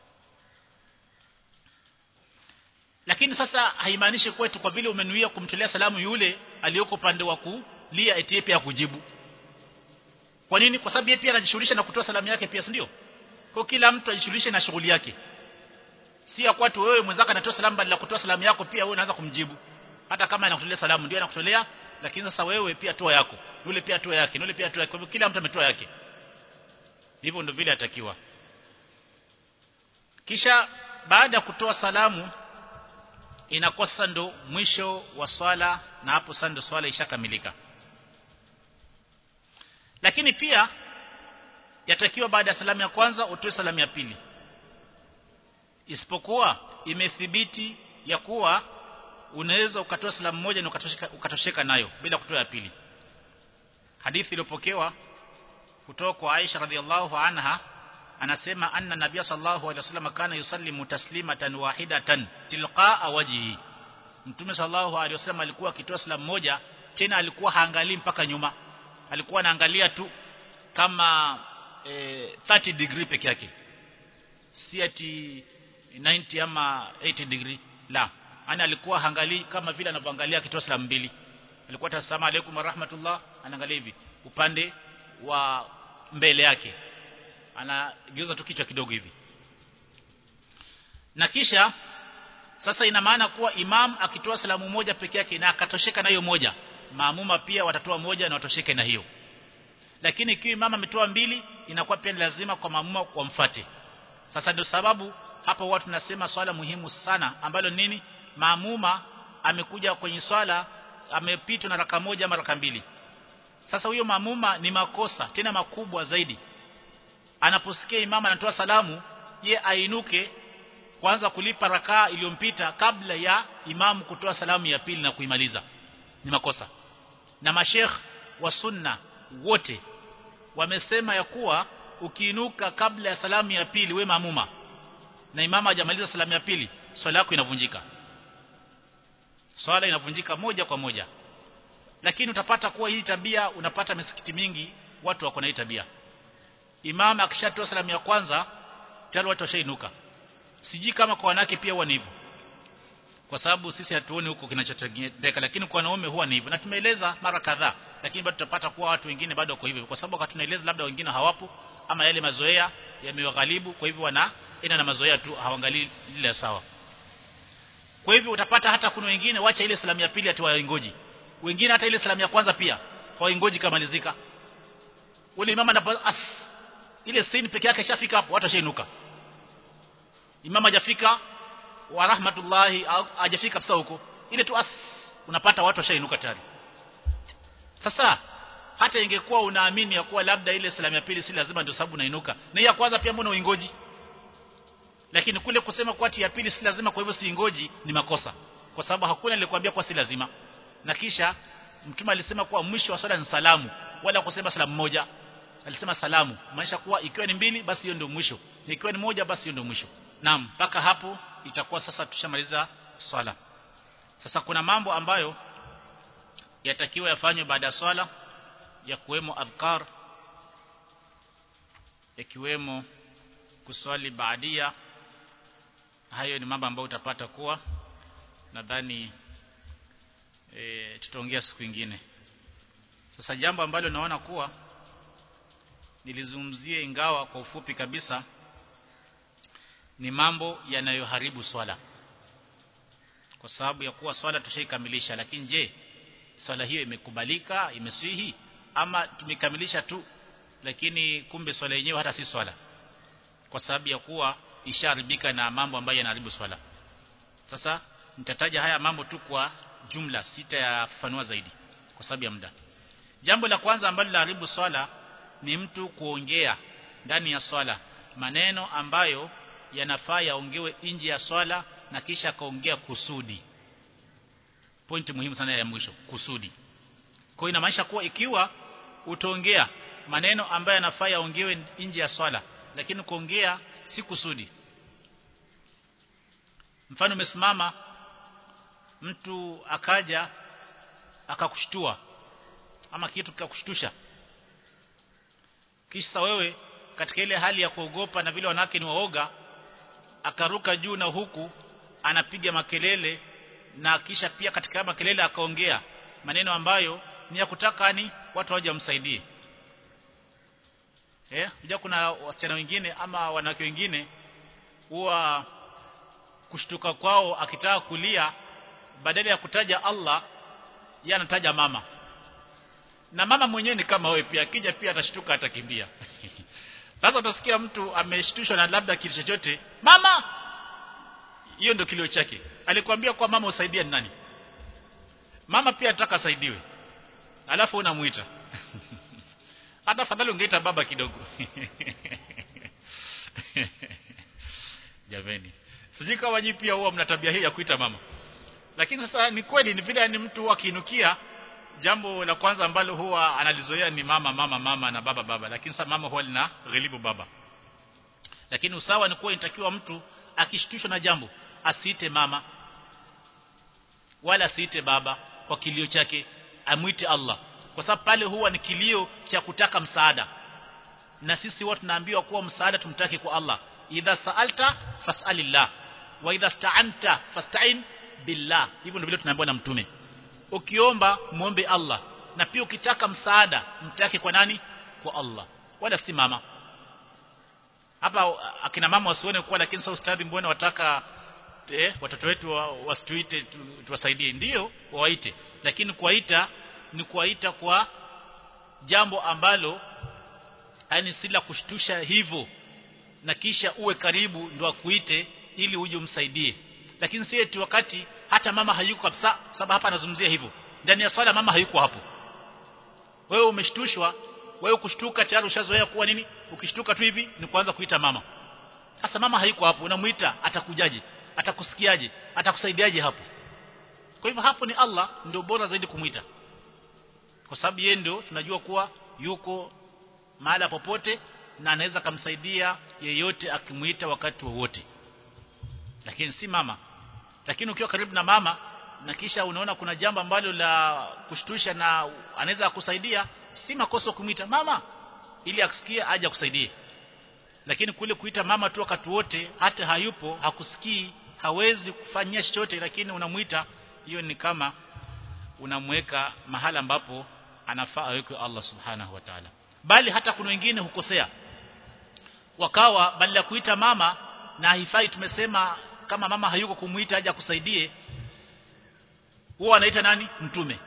Lakini sasa haimaanishi kwetu kwa vile umenuia kumtolea salamu yule aliyoko upande wa kulia eti pia kujibu. Kwa nini? Kwa sababu yeye pia anajishughulisha na kutoa salamu yake pia, si ndio? Kwa kila mtu ajishughulishe na shughuli yake. Si ya kwatu wewe mwenzako anatoa salamu badala ya kutoa salamu yako pia wewe unaanza kumjibu. Hata kama anakutolea salamu ndio anakutolea, lakini sasa wewe pia toa yako. Yule pia toa yake, yule pia toa yake. Kwa hivyo kila mtu ametoa yake. Hivyo ndio vile atakiwa. Kisha baada ya kutoa salamu inakuwa sasa ndo mwisho wa swala, na hapo sasa ndo swala ishakamilika. Lakini pia yatakiwa baada ya salamu ya kwanza utoe salamu ya pili, isipokuwa imethibiti ya kuwa unaweza ukatoa salamu moja na ukatosheka nayo bila kutoa ya pili. Hadithi iliyopokewa kutoka kwa Aisha radhiallahu anha anasema anna nabiyya sallallahu alaihi wasallam kana yusallimu taslimatan wahidatan tilqaa wajhi. Mtume sallallahu alaihi wasallam alikuwa akitoa salamu moja, tena alikuwa haangalii mpaka nyuma, alikuwa anaangalia tu kama 30 degree peke yake, si ati 90 ama 80 degree, la. Ana alikuwa haangalii kama vile anavyoangalia akitoa salamu mbili. Alikuwa tasalamu alaykum wa rahmatullah, anaangalia hivi upande wa mbele yake, anageuza tu kichwa kidogo hivi. Na kisha sasa ina maana kuwa imam akitoa salamu moja peke yake na akatosheka na hiyo moja, maamuma pia watatoa moja na watosheke na hiyo. Lakini ikiwa imam ametoa mbili, inakuwa pia lazima kwa maamuma wamfuate. Sasa ndio sababu hapa watu tunasema swala muhimu sana ambalo nini, maamuma amekuja kwenye swala amepitwa na raka moja ama raka mbili. Sasa huyo maamuma ni makosa tena makubwa zaidi, anaposikia imama anatoa salamu ye ainuke kwanza kulipa rakaa iliyompita kabla ya imamu kutoa salamu ya pili na kuimaliza. Ni makosa. Na mashekh wa sunna wote wamesema ya kuwa ukiinuka kabla ya salamu ya pili we maamuma na imama hajamaliza salamu ya pili, swala yako inavunjika. Swala inavunjika moja kwa moja. Lakini utapata kuwa hii tabia, unapata misikiti mingi watu wako na hii tabia. Imama akishatoa salamu ya kwanza tayari watu washainuka. Sijui kama kwa wanawake pia huwa ni hivyo, kwa sababu sisi hatuoni huko kinachotendeka, lakini kwa wanaume huwa ni hivyo. Na tumeeleza mara kadhaa, lakini bado tutapata kuwa watu wengine bado wako hivyo, kwa sababu wakati tunaeleza labda wengine hawapo ama yale mazoea yamewaghalibu, kwa hivyo wanaenda na mazoea tu, hawaangalii lile sawa. Kwa hivyo utapata hata kuna wengine wacha ile salamu ya pili atiwaingoji, wengine hata ile salamu ya kwanza pia hawaingoji kamalizika. Ule imama ile sini peke yake shafika hapo, watu washainuka. Imama hajafika wa rahmatullahi hajafika kabisa huko, ile tu unapata watu washainuka tayari. Sasa hata ingekuwa unaamini ya kuwa labda ile salamu ya pili si lazima ndio sababu unainuka, na ya kwanza pia mbona uingoji? Lakini kule kusema kwa ya pili si lazima kwa hivyo siingoji ni makosa, kwa sababu hakuna alikwambia kwa si lazima. Na kisha Mtume alisema kwa mwisho wa swala ni salamu, wala kusema salamu moja. Alisema salamu, maanisha kuwa ikiwa ni mbili basi hiyo ndio mwisho, na ikiwa ni moja basi hiyo ndio mwisho. Naam, mpaka hapo itakuwa sasa tushamaliza swala. Sasa kuna mambo ambayo yatakiwa yafanywe baada ya swala, ya kuwemo adhkar, yakiwemo kuswali baadia. Hayo ni mambo ambayo utapata kuwa nadhani tutaongea siku nyingine. Sasa jambo ambalo naona kuwa nilizungumzie ingawa kwa ufupi kabisa ni mambo yanayoharibu swala, kwa sababu ya kuwa swala tushaikamilisha. Lakini je, swala hiyo imekubalika, imesihi, ama tumekamilisha tu lakini kumbe swala yenyewe hata si swala, kwa sababu ya kuwa isharibika na mambo ambayo yanaharibu swala. Sasa nitataja haya mambo tu kwa jumla, sitayafafanua zaidi kwa sababu ya muda. Jambo la kwanza ambalo linaharibu swala ni mtu kuongea ndani ya swala maneno ambayo yanafaa yaongewe nje ya swala na kisha kaongea kusudi. Pointi muhimu sana ya mwisho, kusudi. Kwa inamaanisha kuwa ikiwa utaongea maneno ambayo yanafaa yaongewe nje ya swala lakini kuongea si kusudi. Mfano, umesimama mtu akaja akakushtua ama kitu kikakushtusha, kisha wewe katika ile hali ya kuogopa na vile wanawake ni waoga akaruka juu na huku anapiga makelele, na kisha pia katika makelele akaongea maneno ambayo ni ya kutaka ni watu waje wamsaidie. Unajua kuna wasichana wengine ama wanawake wengine huwa kushtuka kwao akitaka kulia badala ya kutaja Allah yeye anataja mama. Na mama mwenyewe ni kama wewe pia, akija pia atashtuka, atakimbia. Sasa utasikia mtu ameshtushwa na labda kitu chochote, mama, hiyo ndio kilio chake. Alikwambia kwa mama usaidia ni nani? Mama pia ataka asaidiwe, alafu unamuita. Hata fadhali ungeita baba kidogo. Jameni, sijui kama nyinyi pia huwa mna tabia hii ya kuita mama. Lakini sasa ni kweli, ni vile ni mtu akiinukia, jambo la kwanza ambalo huwa analizoea ni mama mama mama na baba baba, lakini sasa mama huwa lina ghalibu baba. Lakini usawa ni kuwa inatakiwa mtu akishtushwa na jambo asiite mama wala asiite baba kwa kilio chake, amuite Allah, kwa sababu pale huwa ni kilio cha kutaka msaada. Na sisi watu tunaambiwa kuwa msaada tumtake kwa Allah. Idha sa'alta fas'alillah wa idha sta'anta fasta'in billah. Hivyo ndivyo tunaambiwa na Mtume. Ukiomba muombe Allah, na pia ukitaka msaada mtake kwa nani? Kwa Allah, wala si mama. Hapa akina mama wasione kwa, lakini sasa ustadhi, mbona wataka watoto wetu wasituite tuwasaidie? Ndio waite, lakini kuwaita ni kuwaita kwa jambo ambalo yani si la kushtusha hivyo na kisha uwe karibu ndio akuite ili uje umsaidie. Lakini si eti wakati hata mama hayuko kabisa, sababu hapa anazungumzia hivyo ndani ya swala mama hayuko hapo, wewe umeshtushwa, wewe kushtuka tayari ushazoea kuwa nini, ukishtuka tu hivi ni kuanza kuita mama. Sasa mama hayuko hapo, unamuita, atakujaje, atakusikiaje, atakusaidiaje hapo? Kwa hivyo hapo ni Allah ndio bora zaidi kumuita, kwa sababu yeye ndio tunajua kuwa yuko mahala popote na anaweza kumsaidia yeyote akimuita wakati wowote, lakini si mama. Lakini ukiwa karibu na mama na kisha unaona kuna jambo ambalo la kushtusha na anaweza kusaidia, si makosa kumuita mama ili akusikie aje akusaidie. Lakini kule kuita mama tu wakati wote, hata hayupo, hakusikii, hawezi kufanyia chochote, lakini unamuita, hiyo ni kama unamweka mahala ambapo anafaa awekwe Allah subhanahu wa ta'ala. Bali hata kuna wengine hukosea, wakawa badala ya kuita mama, na haifai, tumesema kama mama hayuko kumuita aje akusaidie, huwa anaita nani? Mtume.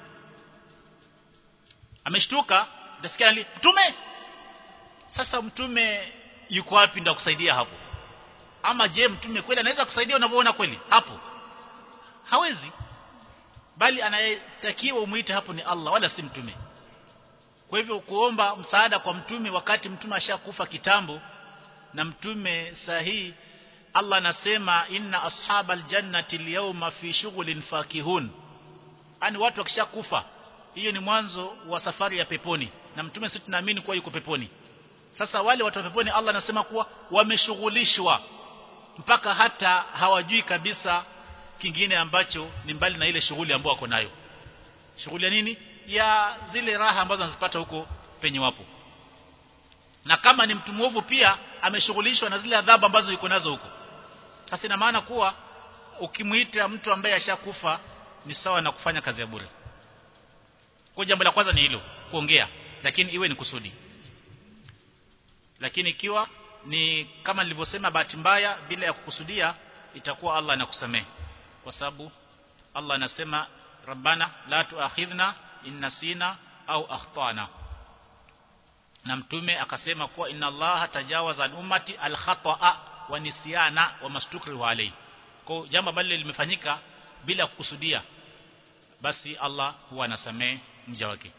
Ameshtuka, utasikia nani? Mtume. Sasa mtume yuko wapi ndio kusaidia hapo? Ama je, mtume kweli anaweza kusaidia unavyoona kweli hapo? Hawezi. Bali anayetakiwa umuite hapo ni Allah, wala si mtume. Kwa hivyo kuomba msaada kwa mtume wakati mtume ashakufa kitambo, na mtume sahihi, Allah anasema inna ashabal jannati al-yawma fi shughlin fakihun, yani watu wakishakufa, hiyo ni mwanzo wa safari ya peponi, na mtume sisi tunaamini kuwa yuko peponi. Sasa wale watu wa peponi Allah anasema kuwa wameshughulishwa mpaka hata hawajui kabisa kingine ambacho ni mbali na ile shughuli ambayo wako nayo. Shughuli ya nini? Ya zile raha ambazo wanazipata huko penye wapo. Na kama ni mtu mwovu pia ameshughulishwa na zile adhabu ambazo yuko nazo huko. Sasa ina maana kuwa ukimuita mtu ambaye ashakufa ni sawa na kufanya kazi ya bure. Kwa jambo la kwanza ni hilo, kuongea, lakini iwe ni kusudi. Lakini ikiwa ni kama nilivyosema bahati mbaya bila ya kukusudia, itakuwa Allah anakusamehe, kwa sababu Allah anasema Rabbana la tuakhidhna in nasina au akhtana, na mtume akasema kuwa inna Allaha tajawaza an ummati al khata'a wa nisyana wa mastukrihu alayhi. Kwa jambo ambalo limefanyika bila kukusudia, basi Allah huwa anasamehe mja wake.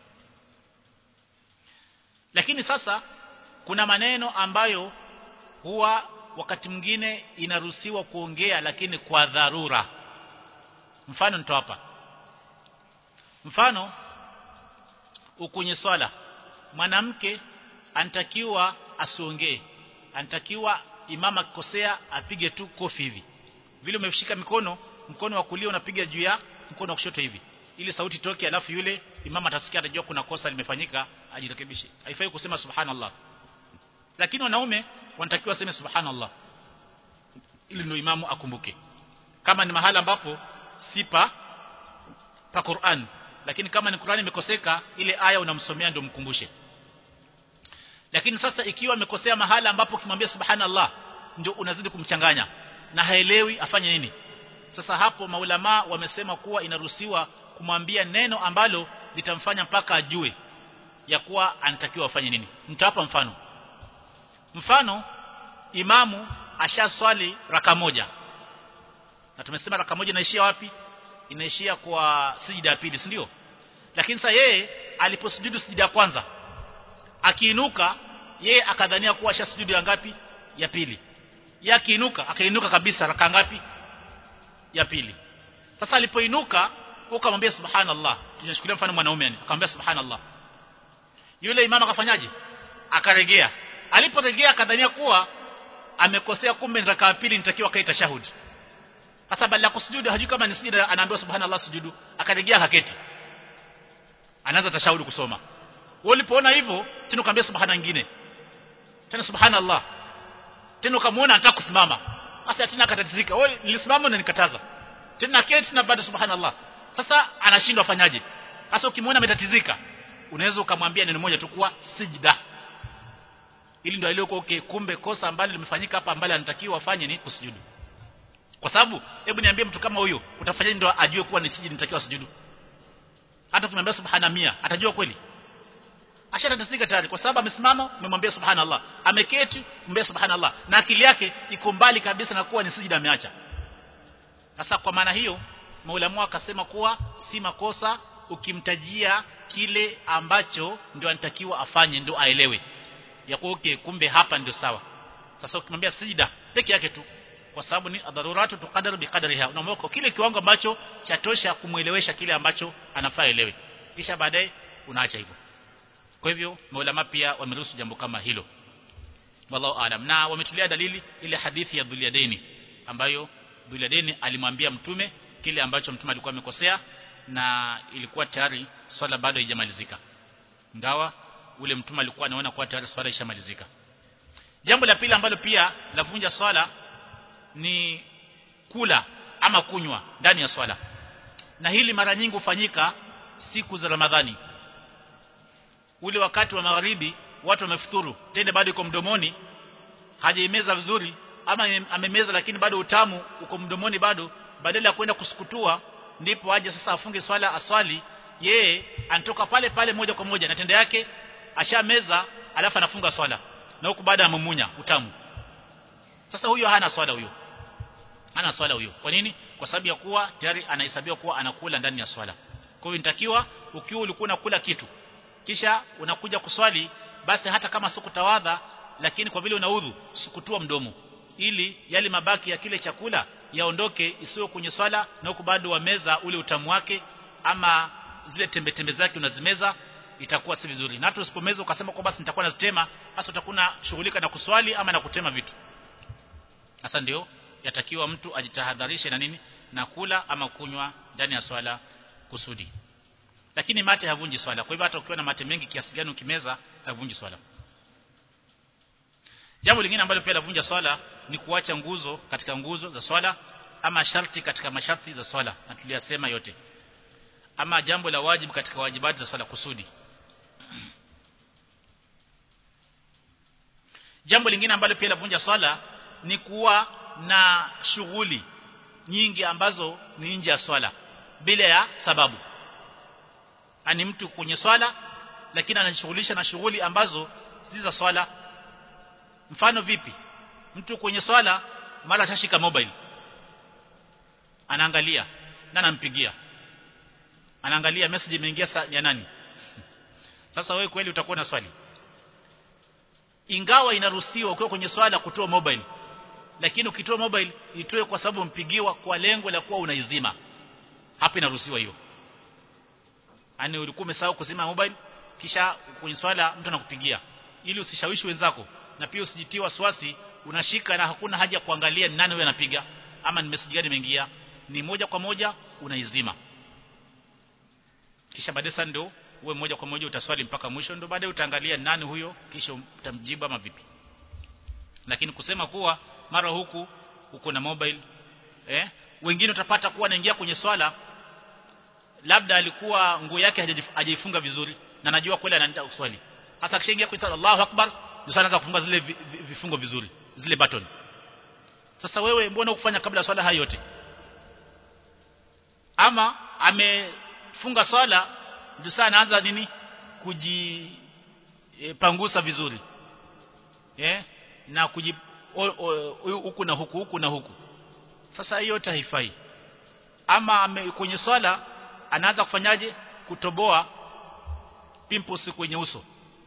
Lakini sasa kuna maneno ambayo huwa wakati mwingine inaruhusiwa kuongea, lakini kwa dharura. Mfano nitawapa. Mfano, kwenye swala mwanamke anatakiwa asiongee, anatakiwa imama akikosea apige tu kofi hivi. Vile umeshika mkono wa kulia unapiga juu ya mkono wa kushoto hivi, ili sauti toke, alafu yule imama atasikia, atajua kuna kosa limefanyika, ajirekebishe. Haifai kusema subhanallah. Lakini wanaume wanatakiwa waseme subhanallah, ili ndio imamu akumbuke. Kama ni mahala ambapo si pa Qur'an, lakini kama ni Qur'an imekoseka, ile aya unamsomea ndio mkumbushe. Lakini sasa ikiwa amekosea mahala ambapo ukimwambia subhanallah ndio unazidi kumchanganya na haelewi afanye nini, sasa hapo maulama wamesema kuwa inaruhusiwa kumwambia neno ambalo litamfanya mpaka ajue ya kuwa anatakiwa afanye nini. Nitawapa mfano, imamu ashaswali raka moja, na tumesema raka moja inaishia wapi? Inaishia kwa sijida ya pili, si ndio? Lakini sasa yeye aliposujudu sijida ya kwanza, akiinuka yeye akadhania kuwa ashasujudu ya ngapi? Ya pili. Yeye akainuka kabisa raka ngapi? Ya pili. Sasa alipoinuka ukamwambia subhanallah, tunashukulia mfano mwanaume yani, akamwambia subhanallah, yule imamu akafanyaje? Akaregea. Aliporegea akadhania kuwa amekosea, kumbe raka ya pili nitakiwa kaita tashahudi. Sasa badala ya kusujudu, hajui kama ni sijida, anaambiwa subhanallah sujudu, akaregea haketi, anaanza tashahudi kusoma. Wewe ulipoona hivyo tena ukamwambia subhana nyingine, tena subhanallah, tena ukamuona anataka kusimama, sasa tena akatatizika, wewe nilisimama na nikataza, tena keti na bado subhanallah. Sasa anashindwa afanyaje? Sasa ukimuona ametatizika, unaweza ukamwambia neno moja tu kuwa sijda, ili ndio ile okay, kumbe kosa ambalo limefanyika hapa ambalo anatakiwa afanye ni kusujudu. Kwa sababu hebu niambie mtu kama huyo utafanyaje ndio ajue kuwa ni sijida nitakiwa sujudu? Hata ukimwambia subhana 100 atajua kweli? Ashatatizika tayari kwa sababu amesimama umemwambia subhanallah, ameketi umemwambia subhanallah, na akili yake iko mbali kabisa na kuwa ni sijida ameacha. Sasa kwa maana hiyo maulama akasema kuwa si makosa ukimtajia kile ambacho ndio anatakiwa afanye ndio aelewe ya kuwa okay, kumbe hapa ndio sawa. Sasa ukimwambia sijida peke yake tu, kwa sababu ni adharuratu tuqadaru biqadriha, unamweka kile kiwango ambacho chatosha kumuelewesha kile ambacho anafaa elewe, kisha baadaye unaacha hivyo. Kwa hivyo maulama pia wameruhusu jambo kama hilo, wallahu aalam. Na wametulia dalili ile hadithi ya Dhulyadaini ambayo Dhulyadaini alimwambia mtume kile ambacho mtume alikuwa amekosea, na ilikuwa tayari swala bado haijamalizika, ingawa ule mtume alikuwa anaona kwa tayari swala ishamalizika. Jambo la pili ambalo pia lavunja swala ni kula ama kunywa ndani ya swala, na hili mara nyingi hufanyika siku za Ramadhani. Ule wakati wa magharibi watu wamefuturu, tende bado iko mdomoni, hajaimeza vizuri, ama amemeza lakini bado utamu uko mdomoni bado, badala ya kwenda kusukutua ndipo aje sasa afunge swala aswali, yeye anatoka pale pale moja kwa moja na tende yake ashameza, alafu anafunga swala na huko baada amumunya utamu. Sasa huyo hana swala, hana swala huyo. Kwa nini? Kwa sababu ya kuwa tayari anahesabiwa kuwa anakula ndani ya swala. Kwa hiyo inatakiwa ukiwa ulikuwa unakula kitu kisha unakuja kuswali, basi hata kama sikutawadha, lakini kwa vile unaudhu sikutua mdomo, ili yale mabaki ya kile chakula yaondoke, isiwe kwenye swala na huko bado wameza ule utamu wake, ama zile tembe tembe zake unazimeza, itakuwa si vizuri. Na hata usipomeza ukasema kwa basi nitakuwa nazitema, hasa utakuwa shughulika na kuswali ama na kutema vitu. Sasa ndio yatakiwa mtu ajitahadharishe na nini, na kula ama kunywa ndani ya swala kusudi. Lakini mate havunji swala. Kwa hivyo hata ukiwa na mate mengi kiasi gani ukimeza havunji swala. Jambo lingine ambalo pia lavunja swala ni kuacha nguzo katika nguzo za swala, ama sharti katika masharti za swala, na tuliyasema yote, ama jambo la wajibu katika wajibati za swala kusudi. Jambo lingine ambalo pia lavunja swala ni kuwa na shughuli nyingi ambazo ni nje ya swala bila ya sababu. Ani mtu kwenye swala lakini anajishughulisha na shughuli ambazo si za swala. Mfano vipi? Mtu kwenye swala mara atashika mobile, anaangalia na anampigia, anaangalia message imeingia ya nani. Sasa wewe kweli utakuwa na swali? Ingawa inaruhusiwa ukiwa kwenye swala kutoa mobile, lakini ukitoa mobile itoe kwa sababu mpigiwa kwa lengo la kuwa unaizima, hapa inaruhusiwa hiyo. Ani ulikuwa umesahau kuzima mobile, kisha kwenye swala mtu anakupigia, ili usishawishi wenzako, na pia usijitie wasiwasi unashika na hakuna haja ya kuangalia ni nani wewe anapiga ama ni message gani imeingia, ni moja kwa moja unaizima. Kisha baadaye ndio uwe moja kwa moja utaswali mpaka mwisho, ndio baadaye utaangalia nani huyo, kisha utamjibu ama vipi. Lakini kusema kuwa mara huku uko na mobile, wengine utapata kuwa anaingia kwenye swala, labda alikuwa nguo yake hajaifunga vizuri na anajua kweli anaenda kuswali. Hasa kishaingia kwa swala Allahu Akbar, ndio anaanza kufunga zile vifungo vizuri, zile button. Sasa wewe mbona ukufanya kabla swala hayo yote? Ama amefunga swala ndio sana anaanza nini kujipangusa vizuri, na huku na huku na huku. Sasa hiyo yote haifai. Ama kwenye swala anaanza kufanyaje, kutoboa pimples kwenye uso.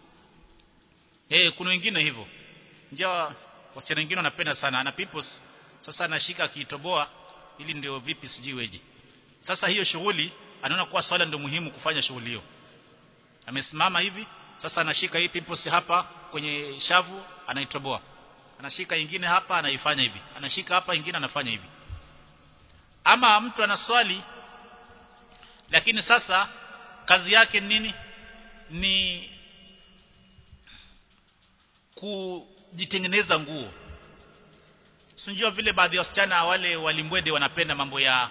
Kuna wengine hivyo, njoo wasichana wengine wanapenda sana ana pimples. Sasa anashika akitoboa, ili ndio vipi sijui weje. Sasa hiyo shughuli anaona kuwa swala ndio muhimu kufanya shughuli hiyo, amesimama hivi. Sasa anashika hii pimples hapa kwenye shavu anaitoboa, anashika nyingine hapa anaifanya hivi, anashika hapa nyingine anafanya hivi. Ama mtu anaswali lakini sasa kazi yake nini, ni kujitengeneza nguo. Unajua vile baadhi ya wasichana wale walimbwede wanapenda mambo ya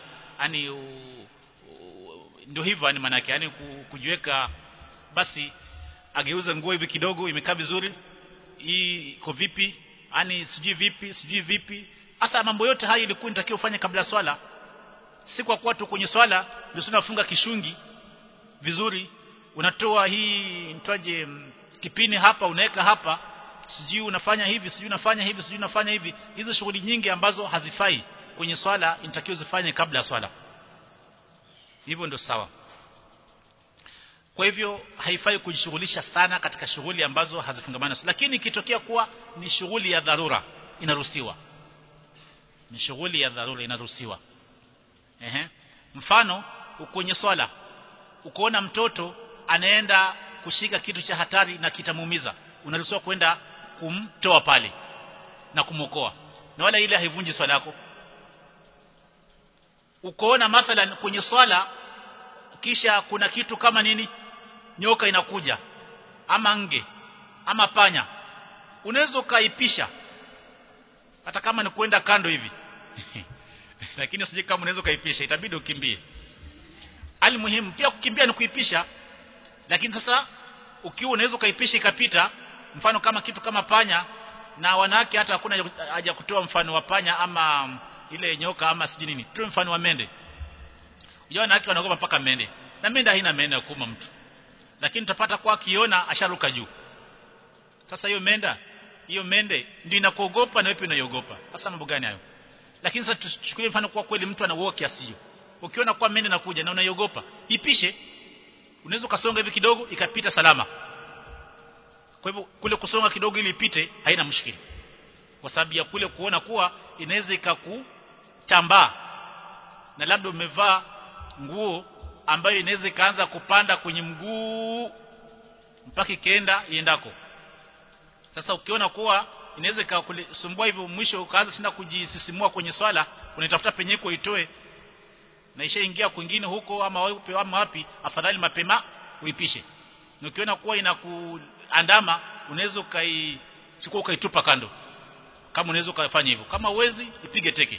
ndio hivyo, maana yake kujiweka, basi ageuza nguo hivi kidogo imekaa vizuri, hii iko vipi, sijui vipi. Hasa mambo yote haya ilikuwa inatakiwa ufanye kabla swala, si kwa kuwa tu kwenye swala ndio tunafunga kishungi vizuri unatoa hii mtwaje kipini hapa unaweka hapa, sijui unafanya hivi, sijui unafanya hivi, sijui unafanya hivi. Hizo shughuli nyingi ambazo hazifai kwenye swala inatakiwa zifanye kabla ya swala. Hivyo ndio sawa. Kwa hivyo haifai kujishughulisha sana katika shughuli ambazo hazifungamani, lakini ikitokea kuwa ni shughuli ya dharura inaruhusiwa. Ni shughuli ya dharura inaruhusiwa. Mfano kwenye swala ukoona mtoto anaenda kushika kitu cha hatari na kitamuumiza, unaruhusiwa kwenda kumtoa pale na kumokoa, na wala ile haivunji swala yako. Ukoona mathalan kwenye swala kisha kuna kitu kama nini, nyoka inakuja ama nge ama panya, unaweza ukaipisha hata kama ni kwenda kando hivi lakini usije kama unaweza ukaipisha, itabidi ukimbie. Almuhimu pia kukimbia ni kuipisha, lakini sasa ukiwa unaweza ukaipisha ikapita, mfano kama kitu kama panya, na wanawake hata hakuna haja kutoa mfano wa panya ama ile nyoka ama sijui nini, tu mfano wa mende. Unajua wanawake wanaogopa mpaka mende, na mende haina mende ya kuuma mtu, lakini utapata kwa akiona asharuka juu. Sasa hiyo mende ndio inakuogopa na wewe pia unaiogopa. Sasa mambo gani hayo? Lakini sasa tuchukulie mfano kwa kweli mtu ana uoga kiasi hiyo, ukiona kwa mende inakuja na unaiogopa, ipishe. Unaweza kasonga hivi kidogo ikapita salama. Kwa hivyo kule kusonga kidogo ili ipite haina mshikili, kwa sababu ya kule kuona kuwa inaweza ikakuchambaa, na labda umevaa nguo ambayo inaweza ikaanza kupanda kwenye mguu mpaka ikaenda iendako. Sasa ukiona kuwa inaweza ikakusumbua hivyo, mwisho ukaanza tena kujisisimua kwenye swala, unatafuta penye iko itoe na ishaingia kwingine huko ama wapi, afadhali mapema uipishe. Na ukiona kuwa inakuandama, unaweza ukaichukua ukaitupa kando, kama unaweza ukafanya hivyo. Kama uwezi, ipige teke.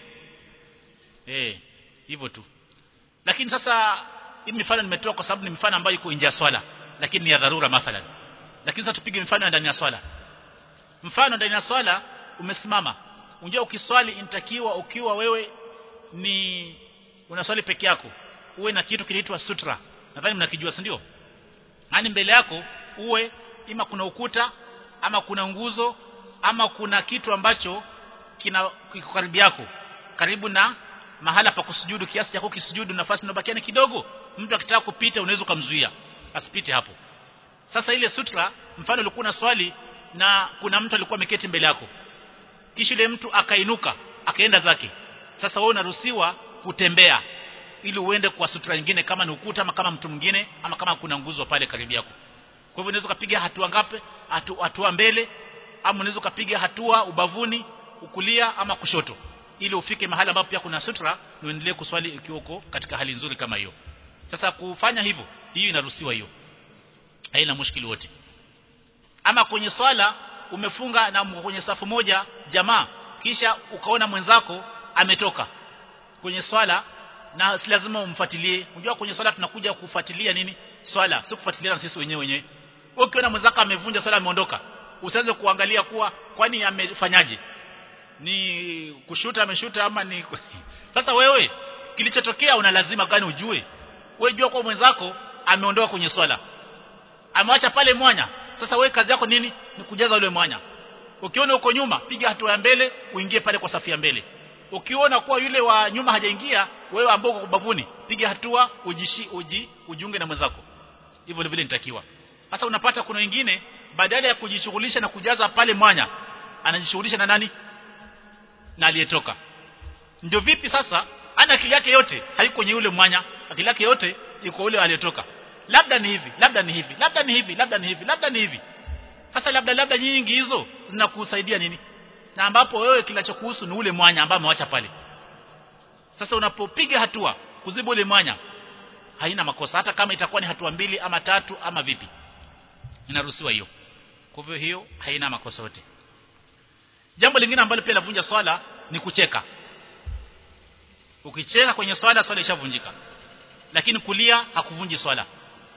Hivyo tu. Lakini sasa hii mifano nimetoa kwa sababu ni mifano ambayo iko nje ya swala, lakini ni ya dharura mathalan. Lakini sasa tupige mfano ndani ya swala. Mfano ndani ya swala umesimama. Unajua ukiswali inatakiwa ukiwa wewe ni unaswali peke yako, uwe na kitu kinaitwa sutra. Nadhani mnakijua, si ndio? Yaani mbele yako uwe ima kuna ukuta ama kuna nguzo ama kuna kitu ambacho kiko karibu yako, karibu na mahala pa kusujudu, kiasi yako kisujudu nafasi inabakia kidogo. Mtu akitaka kupita unaweza kumzuia asipite hapo. Sasa ile sutra, mfano ulikuwa na swali na kuna mtu alikuwa ameketi mbele yako, kisha ile mtu akainuka akaenda zake. Sasa wewe unaruhusiwa kutembea ili uende kwa sutra nyingine, kama ni ukuta ama kama mtu mwingine ama kama kuna nguzo pale karibu yako. Kwa hivyo unaweza kupiga hatua ngapi? Hatua mbele, ama unaweza kupiga hatua ubavuni, ukulia ama kushoto, ili ufike mahali ambapo pia kuna sutra na uendelee kuswali ukiwa uko katika hali nzuri kama hiyo. Sasa kufanya hivyo, hiyo inaruhusiwa, hiyo haina mushkili wote. Ama kwenye swala umefunga na kwenye safu moja jamaa, kisha ukaona mwenzako ametoka kwenye swala, na si lazima umfuatilie. Unajua kwenye swala tunakuja kufuatilia nini? Swala, sio kufuatilia na sisi wenyewe. Ukiona mwenzako amevunja swala ameondoka, usianze kuangalia kuwa kwani amefanyaje, ni kushuta ameshuta ama ni sasa wewe kilichotokea una lazima gani ujue? Wewe jua kwa mwenzako ameondoka kwenye swala, ameacha pale mwanya. Sasa wewe kazi yako nini? Ni kujaza ule mwanya. Ukiona uko nyuma, piga hatua ya mbele uingie pale kwa safu ya mbele. Ukiona kuwa yule wa nyuma hajaingia, wewe ambao uko kubavuni, piga hatua ujiunge na mwenzako. Hivyo vile nitakiwa. Sasa unapata kuna wengine badala ya kujishughulisha na kujaza pale mwanya, anajishughulisha na nani? Na aliyetoka. Ndio vipi sasa? Ana akili yake yote haiko kwenye yule mwanya, akili yake yote iko yule aliyetoka. Labda ni hivi, labda ni hivi, labda ni hivi, labda ni hivi, labda ni hivi. Sasa labda nyingi hizo zinakusaidia nini? Na ambapo wewe kinachokuhusu ni ule mwanya ambao umeacha pale. Sasa unapopiga hatua kuziba ule mwanya, haina makosa, hata kama itakuwa ni hatua 2 ama 3 ama vipi, inaruhusiwa hiyo. Kwa hivyo hiyo haina makosa yote. Jambo lingine ambalo pia lavunja swala ni kucheka. Ukicheka kwenye swala, swala ishavunjika. Lakini kulia hakuvunji swala,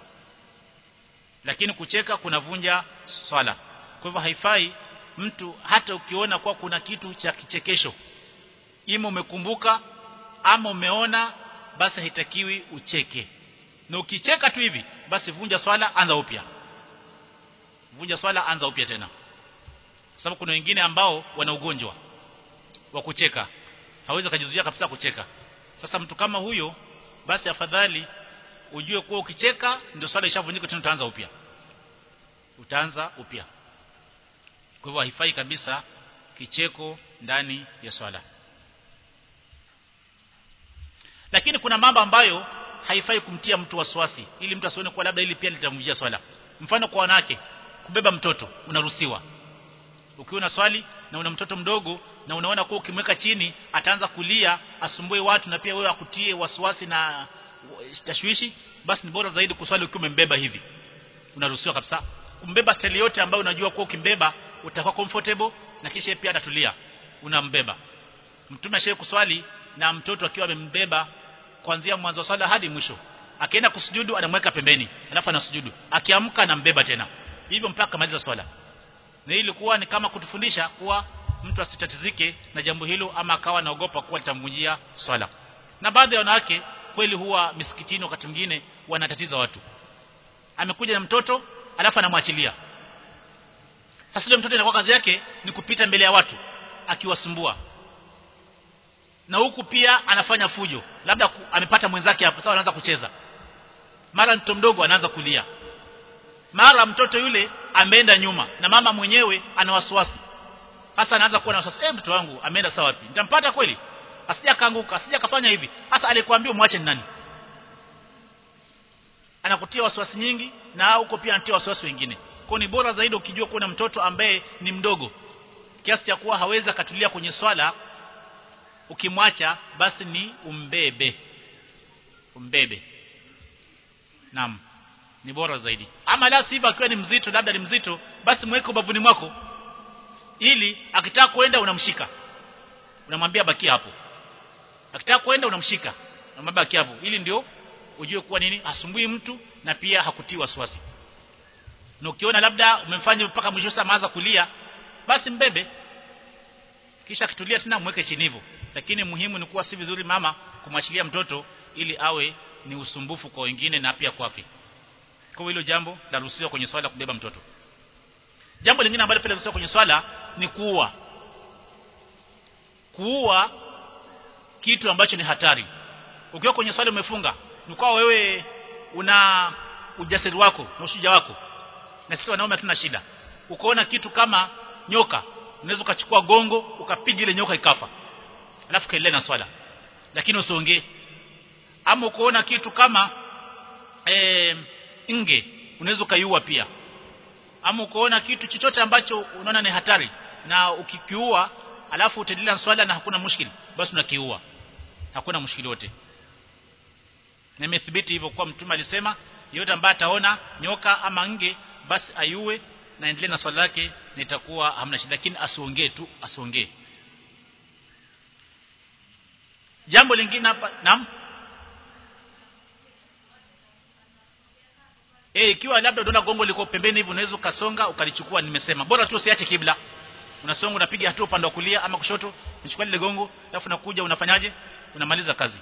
lakini kucheka kunavunja swala. Kwa hivyo haifai mtu, hata ukiona kwa kuna kitu cha kichekesho, ima umekumbuka ama umeona, basi haitakiwi ucheke. Na ukicheka tu hivi basi vunja swala, anza upya. Vunja swala, anza upya tena. Sababu kuna wengine ambao wana ugonjwa wa kucheka, hawezi kujizuia kabisa kucheka. Sasa mtu kama huyo basi afadhali ujue kuwa ukicheka ndio swala ishavunjika, tena utaanza upya. Utaanza upya. Kwa hivyo haifai kabisa kicheko ndani ya swala. Lakini kuna mambo ambayo haifai kumtia mtu wasiwasi, ili mtu asione kwa labda ili pia litamvunjia swala. Mfano kwa wanawake, kubeba mtoto unaruhusiwa. Ukiwa na swali na una mtoto mdogo na unaona kwa ukimweka chini ataanza kulia, asumbue watu na pia wewe akutie wasiwasi na tashwishi, basi ni bora zaidi kuswali ukiwa umembeba hivi. Unaruhusiwa kabisa kumbeba style yote ambayo unajua kwa ukimbeba utakuwa comfortable na kisha pia atatulia, unambeba. Mtume ashaye kuswali na mtoto akiwa amembeba kuanzia mwanzo wa swala hadi mwisho. Akienda kusujudu anamweka pembeni, alafu anasujudu. Akiamka anambeba tena. Hivyo mpaka kamaliza swala. Na hii ilikuwa ni kama kutufundisha kuwa mtu asitatizike na jambo hilo ama akawa anaogopa kuwa litamvunjia swala. Na baadhi ya wanawake kweli huwa misikitini wakati mwingine wanatatiza watu. Amekuja na mtoto alafu anamwachilia. Sasa yule mtoto inakuwa kazi yake ni kupita mbele ya watu akiwasumbua. Na huku pia anafanya fujo. Labda amepata mwenzake hapo, sawa, anaanza kucheza. Mara mtoto mdogo anaanza kulia. Mara mtoto yule ameenda nyuma na mama mwenyewe ana wasiwasi. Sasa anaanza kuwa na wasiwasi, mtoto wangu ameenda sawa wapi? Nitampata kweli? Asija kaanguka, asija kafanya hivi. Sasa alikwambia muache ni nani? Anakutia wasiwasi nyingi na huko pia anatia wasiwasi wengine. Kwa ni bora zaidi ukijua kuna mtoto ambaye ni mdogo kiasi cha kuwa hawezi katulia kwenye swala, ukimwacha basi ni umbebe. Naam, ni bora zaidi. Ama la sivyo akiwa ni mzito, labda ni mzito, basi mweke ubavuni mwako, ili akitaka kwenda unamshika, unamwambia baki hapo. Akitaka kwenda unamshika, unamwambia baki hapo, ili ndio ujue kuwa nini asumbui mtu na pia hakutii wasiwasi. Na ukiona labda umemfanya mpaka mwisho sasa maanza kulia, basi mbebe, kisha kitulia tena mweke chini hivyo. Lakini muhimu ni kuwa si vizuri mama kumwachilia mtoto ili awe ni usumbufu kwa wengine na pia kwake. Kwa hilo jambo laruhusiwa kwenye swala kubeba mtoto. Jambo lingine ambalo pia laruhusiwa kwenye swala ni kuua kitu ambacho ni hatari. Ukiwa kwenye swala umefunga, ni kwa wewe una ujasiri wako na ushujaa wako, na sisi wanaume hatuna shida. Ukoona kitu kama nyoka, unaweza ukachukua gongo ukapiga ile nyoka ikafa, alafu kaendelea na swala, lakini usiongee. Ama ukoona kitu kama nge, unaweza ukaiua pia. Ama ukoona kitu chochote ambacho unaona ni hatari na ukikiua alafu utaendelea na swala na hakuna mushkili, basi unakiua, hakuna mushkili wote. Na imethibiti hivyo kwa Mtume alisema yote ambaye ataona nyoka ama nge basi aiue na endelee na swala yake, na itakuwa hamna shida, lakini asiongee. Jambo lingine hapa, naam, ikiwa labda unaona gongo liko pembeni hivi, unaweza ukasonga ukalichukua. Nimesema bora tu usiache kibla, unasonga unapiga hatua upande wa kulia ama kushoto, unachukua ile gongo alafu unakuja unafanyaje, unamaliza kazi.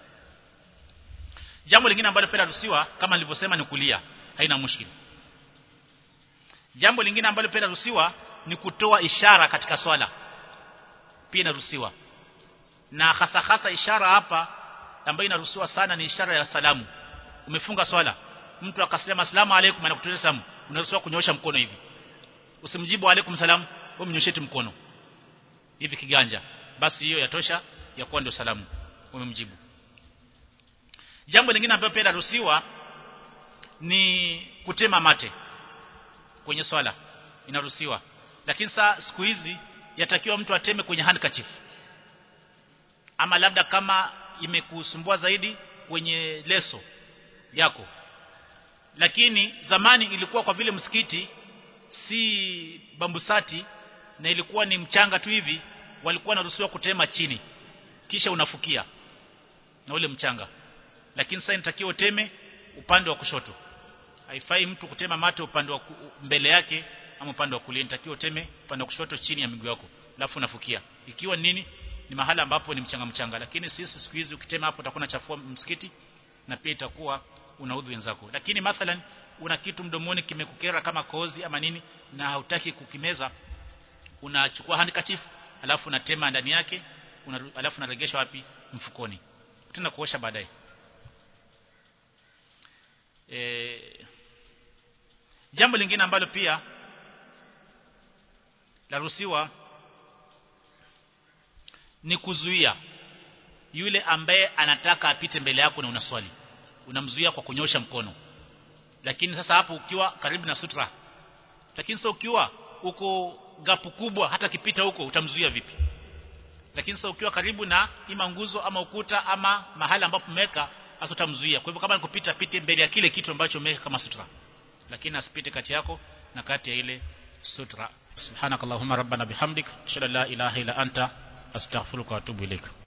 Jambo lingine ambalo pia ruhusiwa kama nilivyosema ni kulia, haina mushkili. Jambo lingine ambalo pia ruhusiwa ni kutoa ishara katika swala, pia inaruhusiwa. Na hasa ishara hapa ambayo inaruhusiwa sana ni ishara ya salamu. Umefunga swala, mtu akasema asalamu alaykum, anakutoa salamu, unaruhusiwa kunyoosha mkono hivi. Usimjibu alaykum salam, wewe mnyoshete mkono hivi kiganja, basi hiyo yatosha ya kuwa ndio salamu, umemjibu. Jambo lingine ambalo pia inaruhusiwa ni kutema mate kwenye swala, inaruhusiwa. Lakini saa siku hizi yatakiwa mtu ateme kwenye handkerchief, ama labda kama imekusumbua zaidi kwenye leso yako. Lakini zamani ilikuwa kwa vile msikiti si bambusati na ilikuwa ni mchanga tu hivi, walikuwa wanaruhusiwa kutema chini kisha unafukia na ule mchanga. Lakini sasa inatakiwa uteme upande wa kushoto. Haifai mtu kutema mate upande wa mbele yake ama upande wa kulia, inatakiwa uteme upande wa kushoto chini ya miguu yako, alafu unafukia. Ikiwa nini ni mahala ambapo ni mchanga. Lakini sisi siku hizi ukitema hapo utakuwa unachafua msikiti na pia itakuwa unaudhi wenzako. Lakini mathalan una kitu mdomoni kimekukera kama kozi ama nini na hautaki kukimeza, unachukua handkerchief alafu unatema ndani yake, alafu unaregesha wapi? Mfukoni. Tena kuosha baadaye. Jambo lingine ambalo pia laruhusiwa ni kuzuia yule ambaye anataka apite mbele yako na unaswali, unamzuia kwa kunyosha mkono. Lakini sasa hapo ukiwa karibu na sutra, lakini sasa ukiwa uko gapu kubwa, hata kipita huko utamzuia vipi? Lakini sasa ukiwa karibu na ima nguzo ama ukuta ama mahali ambapo umeweka, hasa utamzuia. Kwa hivyo kama nikupita, pite mbele ya kile kitu ambacho umeweka kama sutra, lakini asipite kati yako na kati ya ile sutra. Subhanakallahumma rabbana bihamdik, ashhadu an la ilaha illa anta, astaghfiruka wa atubu ilaik.